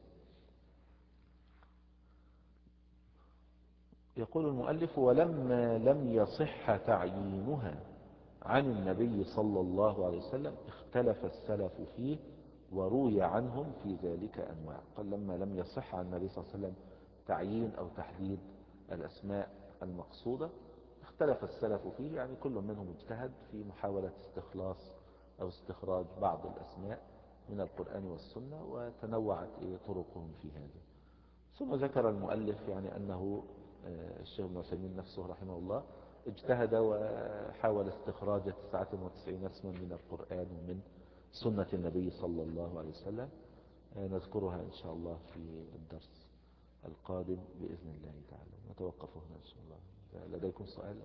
يقول المؤلف: ولما لم يصح تعيينها عن النبي صلى الله عليه وسلم اختلف السلف فيه وروي عنهم في ذلك أنواع. قال لما لم يصح عن النبي صلى الله عليه وسلم تعيين أو تحديد الأسماء المقصودة اختلف السلف فيه، يعني كل منهم اجتهد في محاولة استخلاص أو استخراج بعض الأسماء من القرآن والسنة، وتنوعت طرقهم في هذا. ثم ذكر المؤلف يعني أنه الشيخ ابن عثيمين نفسه رحمه الله اجتهد وحاول استخراج تسعة وتسعين اسما من القرآن ومن سنة النبي صلى الله عليه وسلم، نذكرها إن شاء الله في الدرس القادم بإذن الله تعالى. نتوقف هنا إن شاء الله. لديكم سؤال؟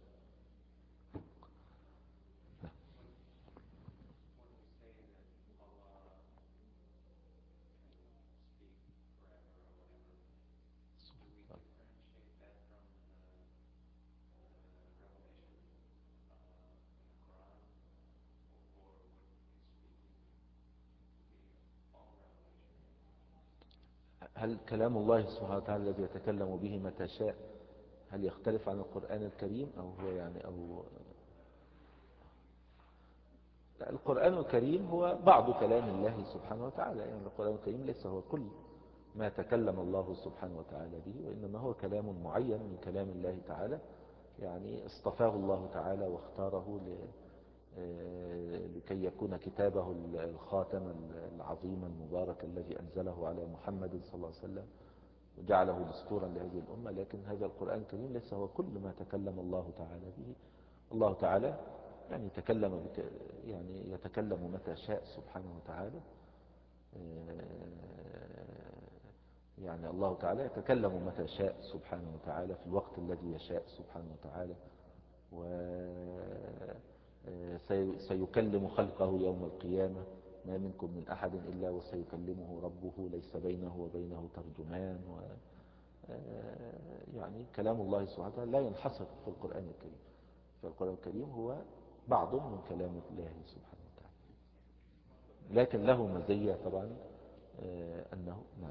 هل كلام الله سبحانه وتعالى الذي يتكلم به متى شاء هل يختلف عن القرآن الكريم أو هو يعني أو القرآن الكريم هو بعض كلام الله سبحانه وتعالى، يعني القرآن الكريم ليس هو كل ما تكلم الله سبحانه وتعالى به، وإنما هو كلام معين من كلام الله تعالى، يعني اصطفاه الله تعالى واختاره لكي يكون كتابه الخاتم العظيم المبارك الذي أنزله على محمد صلى الله عليه وسلم وجعله دستورا لهذه الأمة. لكن هذا القرآن الكريم ليس هو كل ما تكلم الله تعالى به. الله تعالى يعني يتكلم بك يعني يتكلم متى شاء سبحانه وتعالى، يعني الله تعالى يتكلم متى شاء سبحانه وتعالى في الوقت الذي يشاء سبحانه وتعالى، وسيكلم خلقه يوم القيامة ما منكم من أحد إلا وسيكلمه ربه ليس بينه وبينه ترجمان. و يعني كلام الله سبحانه وتعالى لا ينحصر في القرآن الكريم، فالقرآن الكريم هو بعض من كلام الله سبحانه وتعالى، لكن له مزية طبعا أنه نعم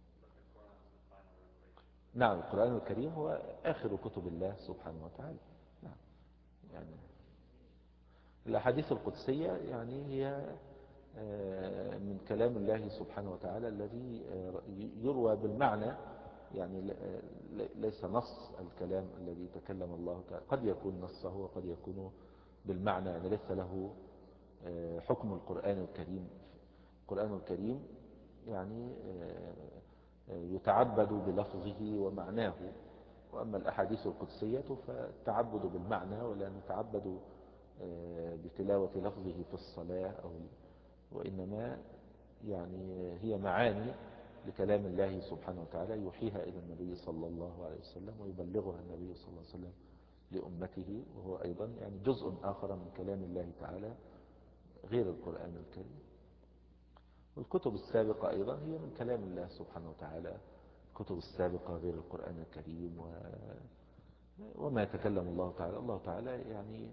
نعم القرآن الكريم هو آخر كتب الله سبحانه وتعالى. نعم يعني الأحاديث القدسية يعني هي من كلام الله سبحانه وتعالى الذي يروى بالمعنى، يعني ليس نص الكلام الذي تكلم الله تعالى، قد يكون نصه وقد يكون بالمعنى، يعني ليس له حكم القرآن الكريم. القرآن الكريم يعني يتعبد بلفظه ومعناه، وأما الأحاديث القدسية فالتعبد بالمعنى، ولا نتعبد بتلاوة لفظه في الصلاة أو وإنما يعني هي معاني لكلام الله سبحانه وتعالى يوحيها إلى النبي صلى الله عليه وسلم ويبلغها النبي صلى الله عليه وسلم لأمته، وهو أيضا يعني جزء آخر من كلام الله تعالى غير القرآن الكريم. والكتب السابقة أيضا هي من كلام الله سبحانه وتعالى، الكتب السابقة غير القرآن الكريم. و... وما يتكلم الله تعالى الله تعالى يعني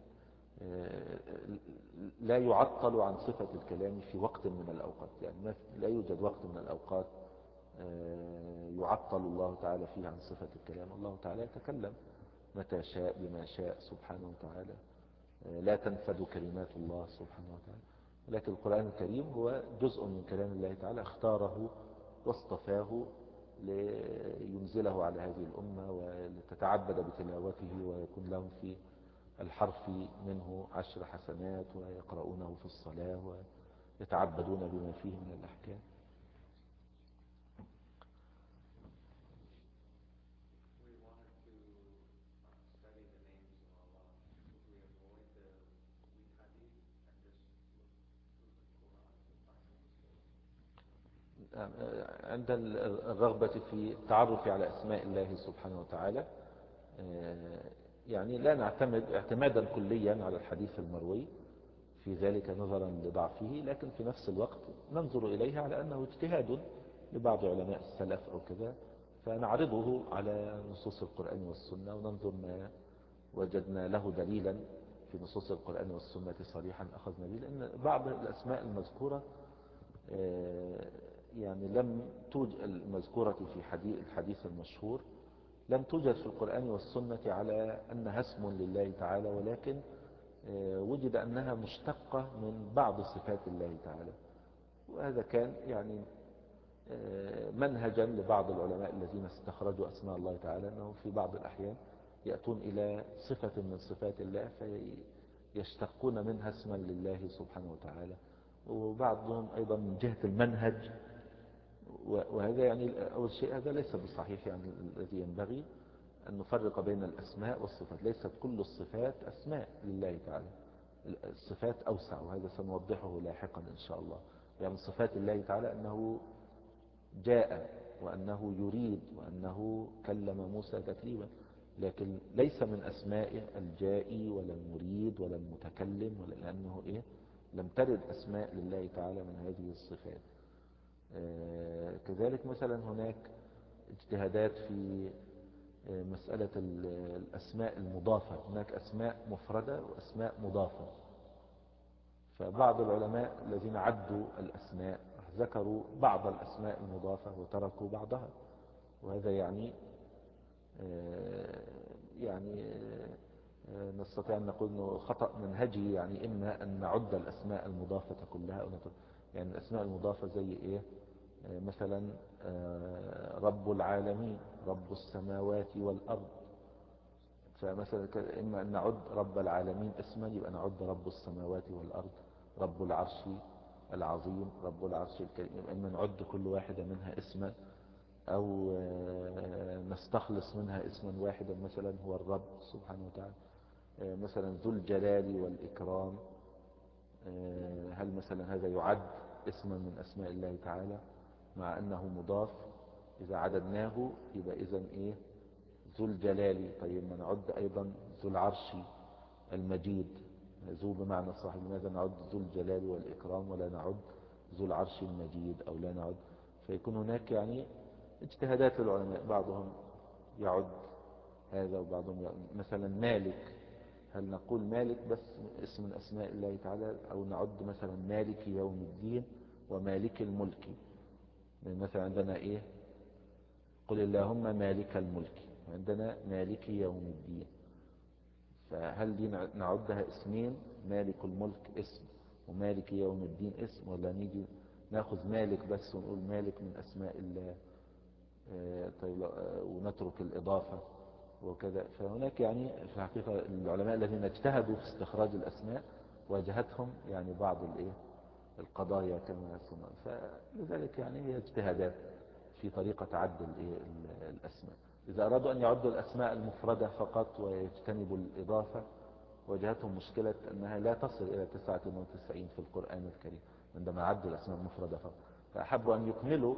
لا يعطل عن صفة الكلام في وقت من الأوقات، يعني لا يوجد وقت من الأوقات يعطل الله تعالى فيه عن صفة الكلام. الله تعالى يتكلم متى شاء بما شاء سبحانه وتعالى، لا تنفذ كلمات الله سبحانه وتعالى. لكن القرآن الكريم هو جزء من كلام الله تعالى اختاره واصطفاه لينزله على هذه الأمة ولتتعبد بتلاوته، ويكون لهم في الحرف منه عشر حسنات، ويقرؤونه في الصلاة ويتعبدون بما فيه من الأحكام. عند الرغبة في التعرف على أسماء الله سبحانه وتعالى يعني لا نعتمد اعتمادا كليا على الحديث المروي في ذلك نظرا لضعفه، لكن في نفس الوقت ننظر إليه على أنه اجتهاد لبعض علماء السلف أو كذا، فنعرضه على نصوص القرآن والسنة وننظر ما وجدنا له دليلا في نصوص القرآن والسنة صريحا أخذنا به، لأن بعض الأسماء المذكورة يعني لم توجد المذكورة في حديث الحديث المشهور لم توجد في القرآن والسنة على أنها اسم لله تعالى، ولكن وجد أنها مشتقة من بعض صفات الله تعالى. وهذا كان يعني منهجا لبعض العلماء الذين استخرجوا أسماء الله تعالى، أنه في بعض الأحيان يأتون إلى صفة من صفات الله فيشتقون منها اسما لله سبحانه وتعالى. وبعضهم أيضا من جهة المنهج، وهذا يعني أول شيء هذا ليس بالصحيح، يعني الذي ينبغي أن نفرق بين الأسماء والصفات. ليست كل الصفات أسماء لله تعالى، الصفات أوسع، وهذا سنوضحه لاحقا إن شاء الله. يعني من صفات الله تعالى أنه جاء، وأنه يريد، وأنه كلم موسى تكليما، لكن ليس من أسمائه الجائي ولا المريد ولا المتكلم، ولا لأنه إيه لم ترد أسماء لله تعالى من هذه الصفات. آه كذلك مثلا هناك اجتهادات في مسألة الأسماء المضافة. هناك أسماء مفردة وأسماء مضافة، فبعض العلماء الذين عدوا الأسماء ذكروا بعض الأسماء المضافة وتركوا بعضها، وهذا يعني يعني نستطيع أن نقول أنه خطأ منهجي. يعني إما أن نعد الأسماء المضافة كلها أو نترك. يعني الأسماء المضافة زي إيه؟ مثلا رب العالمين، رب السماوات والأرض. فمثلا إما أن نعد رب العالمين اسما، يبقى نعد رب السماوات والأرض، رب العرش العظيم، رب العرش الكريم. إما نعد كل واحدة منها اسما، أو نستخلص منها اسما واحدا مثلا هو الرب سبحانه وتعالى. مثلا ذو الجلال والإكرام، هل مثلا هذا يعد اسما من أسماء الله تعالى مع أنه مضاف؟ إذا عددناه يبقى إذن إيه؟ ذو الجلال. طيب ما نعد أيضا ذو العرش المجيد، ذو بمعنى صاحب، لماذا نعد ذو الجلال والإكرام ولا نعد ذو العرش المجيد، أو لا نعد؟ فيكون هناك يعني اجتهادات للعلماء، بعضهم يعد هذا وبعضهم يعد. مثلا مالك، هل نقول مالك بس اسم من أسماء الله تعالى، أو نعد مثلا مالك يوم الدين ومالك الملك؟ مثلا عندنا إيه؟ قل اللهم مالك الملك، وعندنا مالك يوم الدين. فهل دي نعدها اسمين، مالك الملك اسم ومالك يوم الدين اسم، ولا نيجي ناخذ مالك بس ونقول مالك من أسماء الله طيب ونترك الإضافة وكذا؟ فهناك يعني في الحقيقة العلماء الذين اجتهدوا في استخراج الأسماء واجهتهم يعني بعض الايه القضايا كما سمع. فلذلك يعني هي اجتهادات في طريقة عد الايه الأسماء. إذا أرادوا أن يعدوا الأسماء المفردة فقط ويجتنبوا الإضافة واجهتهم مشكلة أنها لا تصل إلى تسعة وتسعين في القرآن الكريم عندما عدوا الأسماء المفردة فقط، فأحبوا أن يكملوا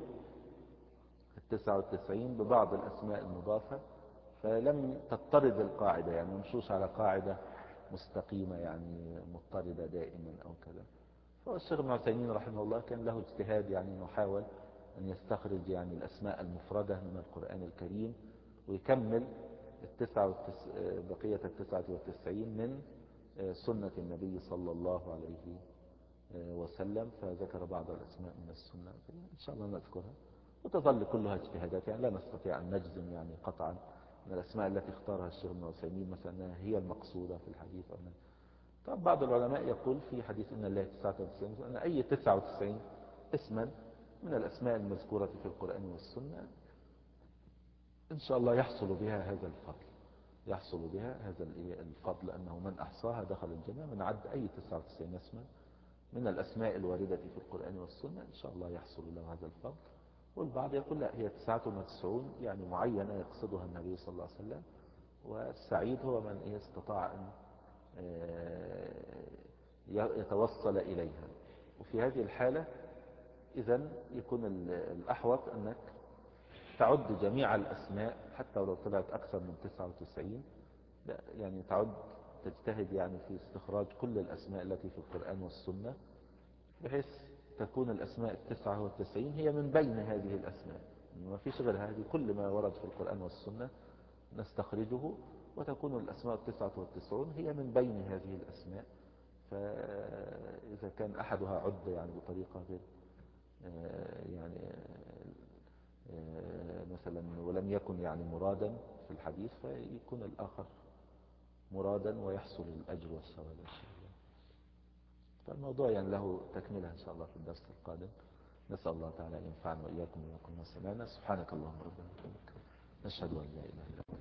التسعة والتسعين ببعض الأسماء المضافة، فلم تضطرد القاعدة، يعني ممشوش على قاعدة مستقيمة يعني مضطردة دائما أو كذا. فالشيخ ابن عثيمين رحمه الله كان له اجتهاد، يعني انه حاول أن يستخرج يعني الأسماء المفردة من القرآن الكريم ويكمل التسعة والتس... بقية التسعة والتسعين من سنة النبي صلى الله عليه وسلم. فذكر بعض الأسماء من السنة إن شاء الله نذكرها، وتظل كلها اجتهادات، يعني لا نستطيع أن نجزم يعني قطعا من الأسماء التي اختارها الشيخ ابن عثيمين مثلا هي المقصودة في الحديث. طب بعض العلماء يقول في حديث إن الله تسعة وتسعين أن أي تسعة وتسعين اسما من الأسماء المذكورة في القرآن والسنة إن شاء الله يحصل بها هذا الفضل، يحصل بها هذا الفضل أنه من أحصاها دخل الجنة. من عد أي تسعة وتسعين اسما من الأسماء الواردة في القرآن والسنة إن شاء الله يحصل له هذا الفضل. والبعض يقول لا، هي تسعة وتسعون يعني معينة يقصدها النبي صلى الله عليه وسلم، والسعيد هو من استطاع أن يتوصل إليها. وفي هذه الحالة إذن يكون الأحوط أنك تعد جميع الأسماء حتى ولو طلعت أكثر من تسعة وتسعين، يعني تعد تجتهد يعني في استخراج كل الأسماء التي في القرآن والسنة، بحيث تكون الأسماء التسعة والتسعين هي من بين هذه الأسماء، ما فيش غير هذه، كل ما ورد في القرآن والسنة نستخرجه، وتكون الأسماء التسعة والتسعون هي من بين هذه الأسماء. فإذا كان أحدها عد يعني بطريقة غير يعني مثلا ولم يكن يعني مرادا في الحديث، فيكون الآخر مرادا ويحصل الأجر والثواب إن شاء الله. فالموضوع يعني له تكملة إن شاء الله في الدرس القادم. نسأل الله تعالى أن ينفعنا وإياكم ويكون سمعنا. سبحانك اللهم ربنا وبحمدك، نشهد أن لا إله إلا أنت.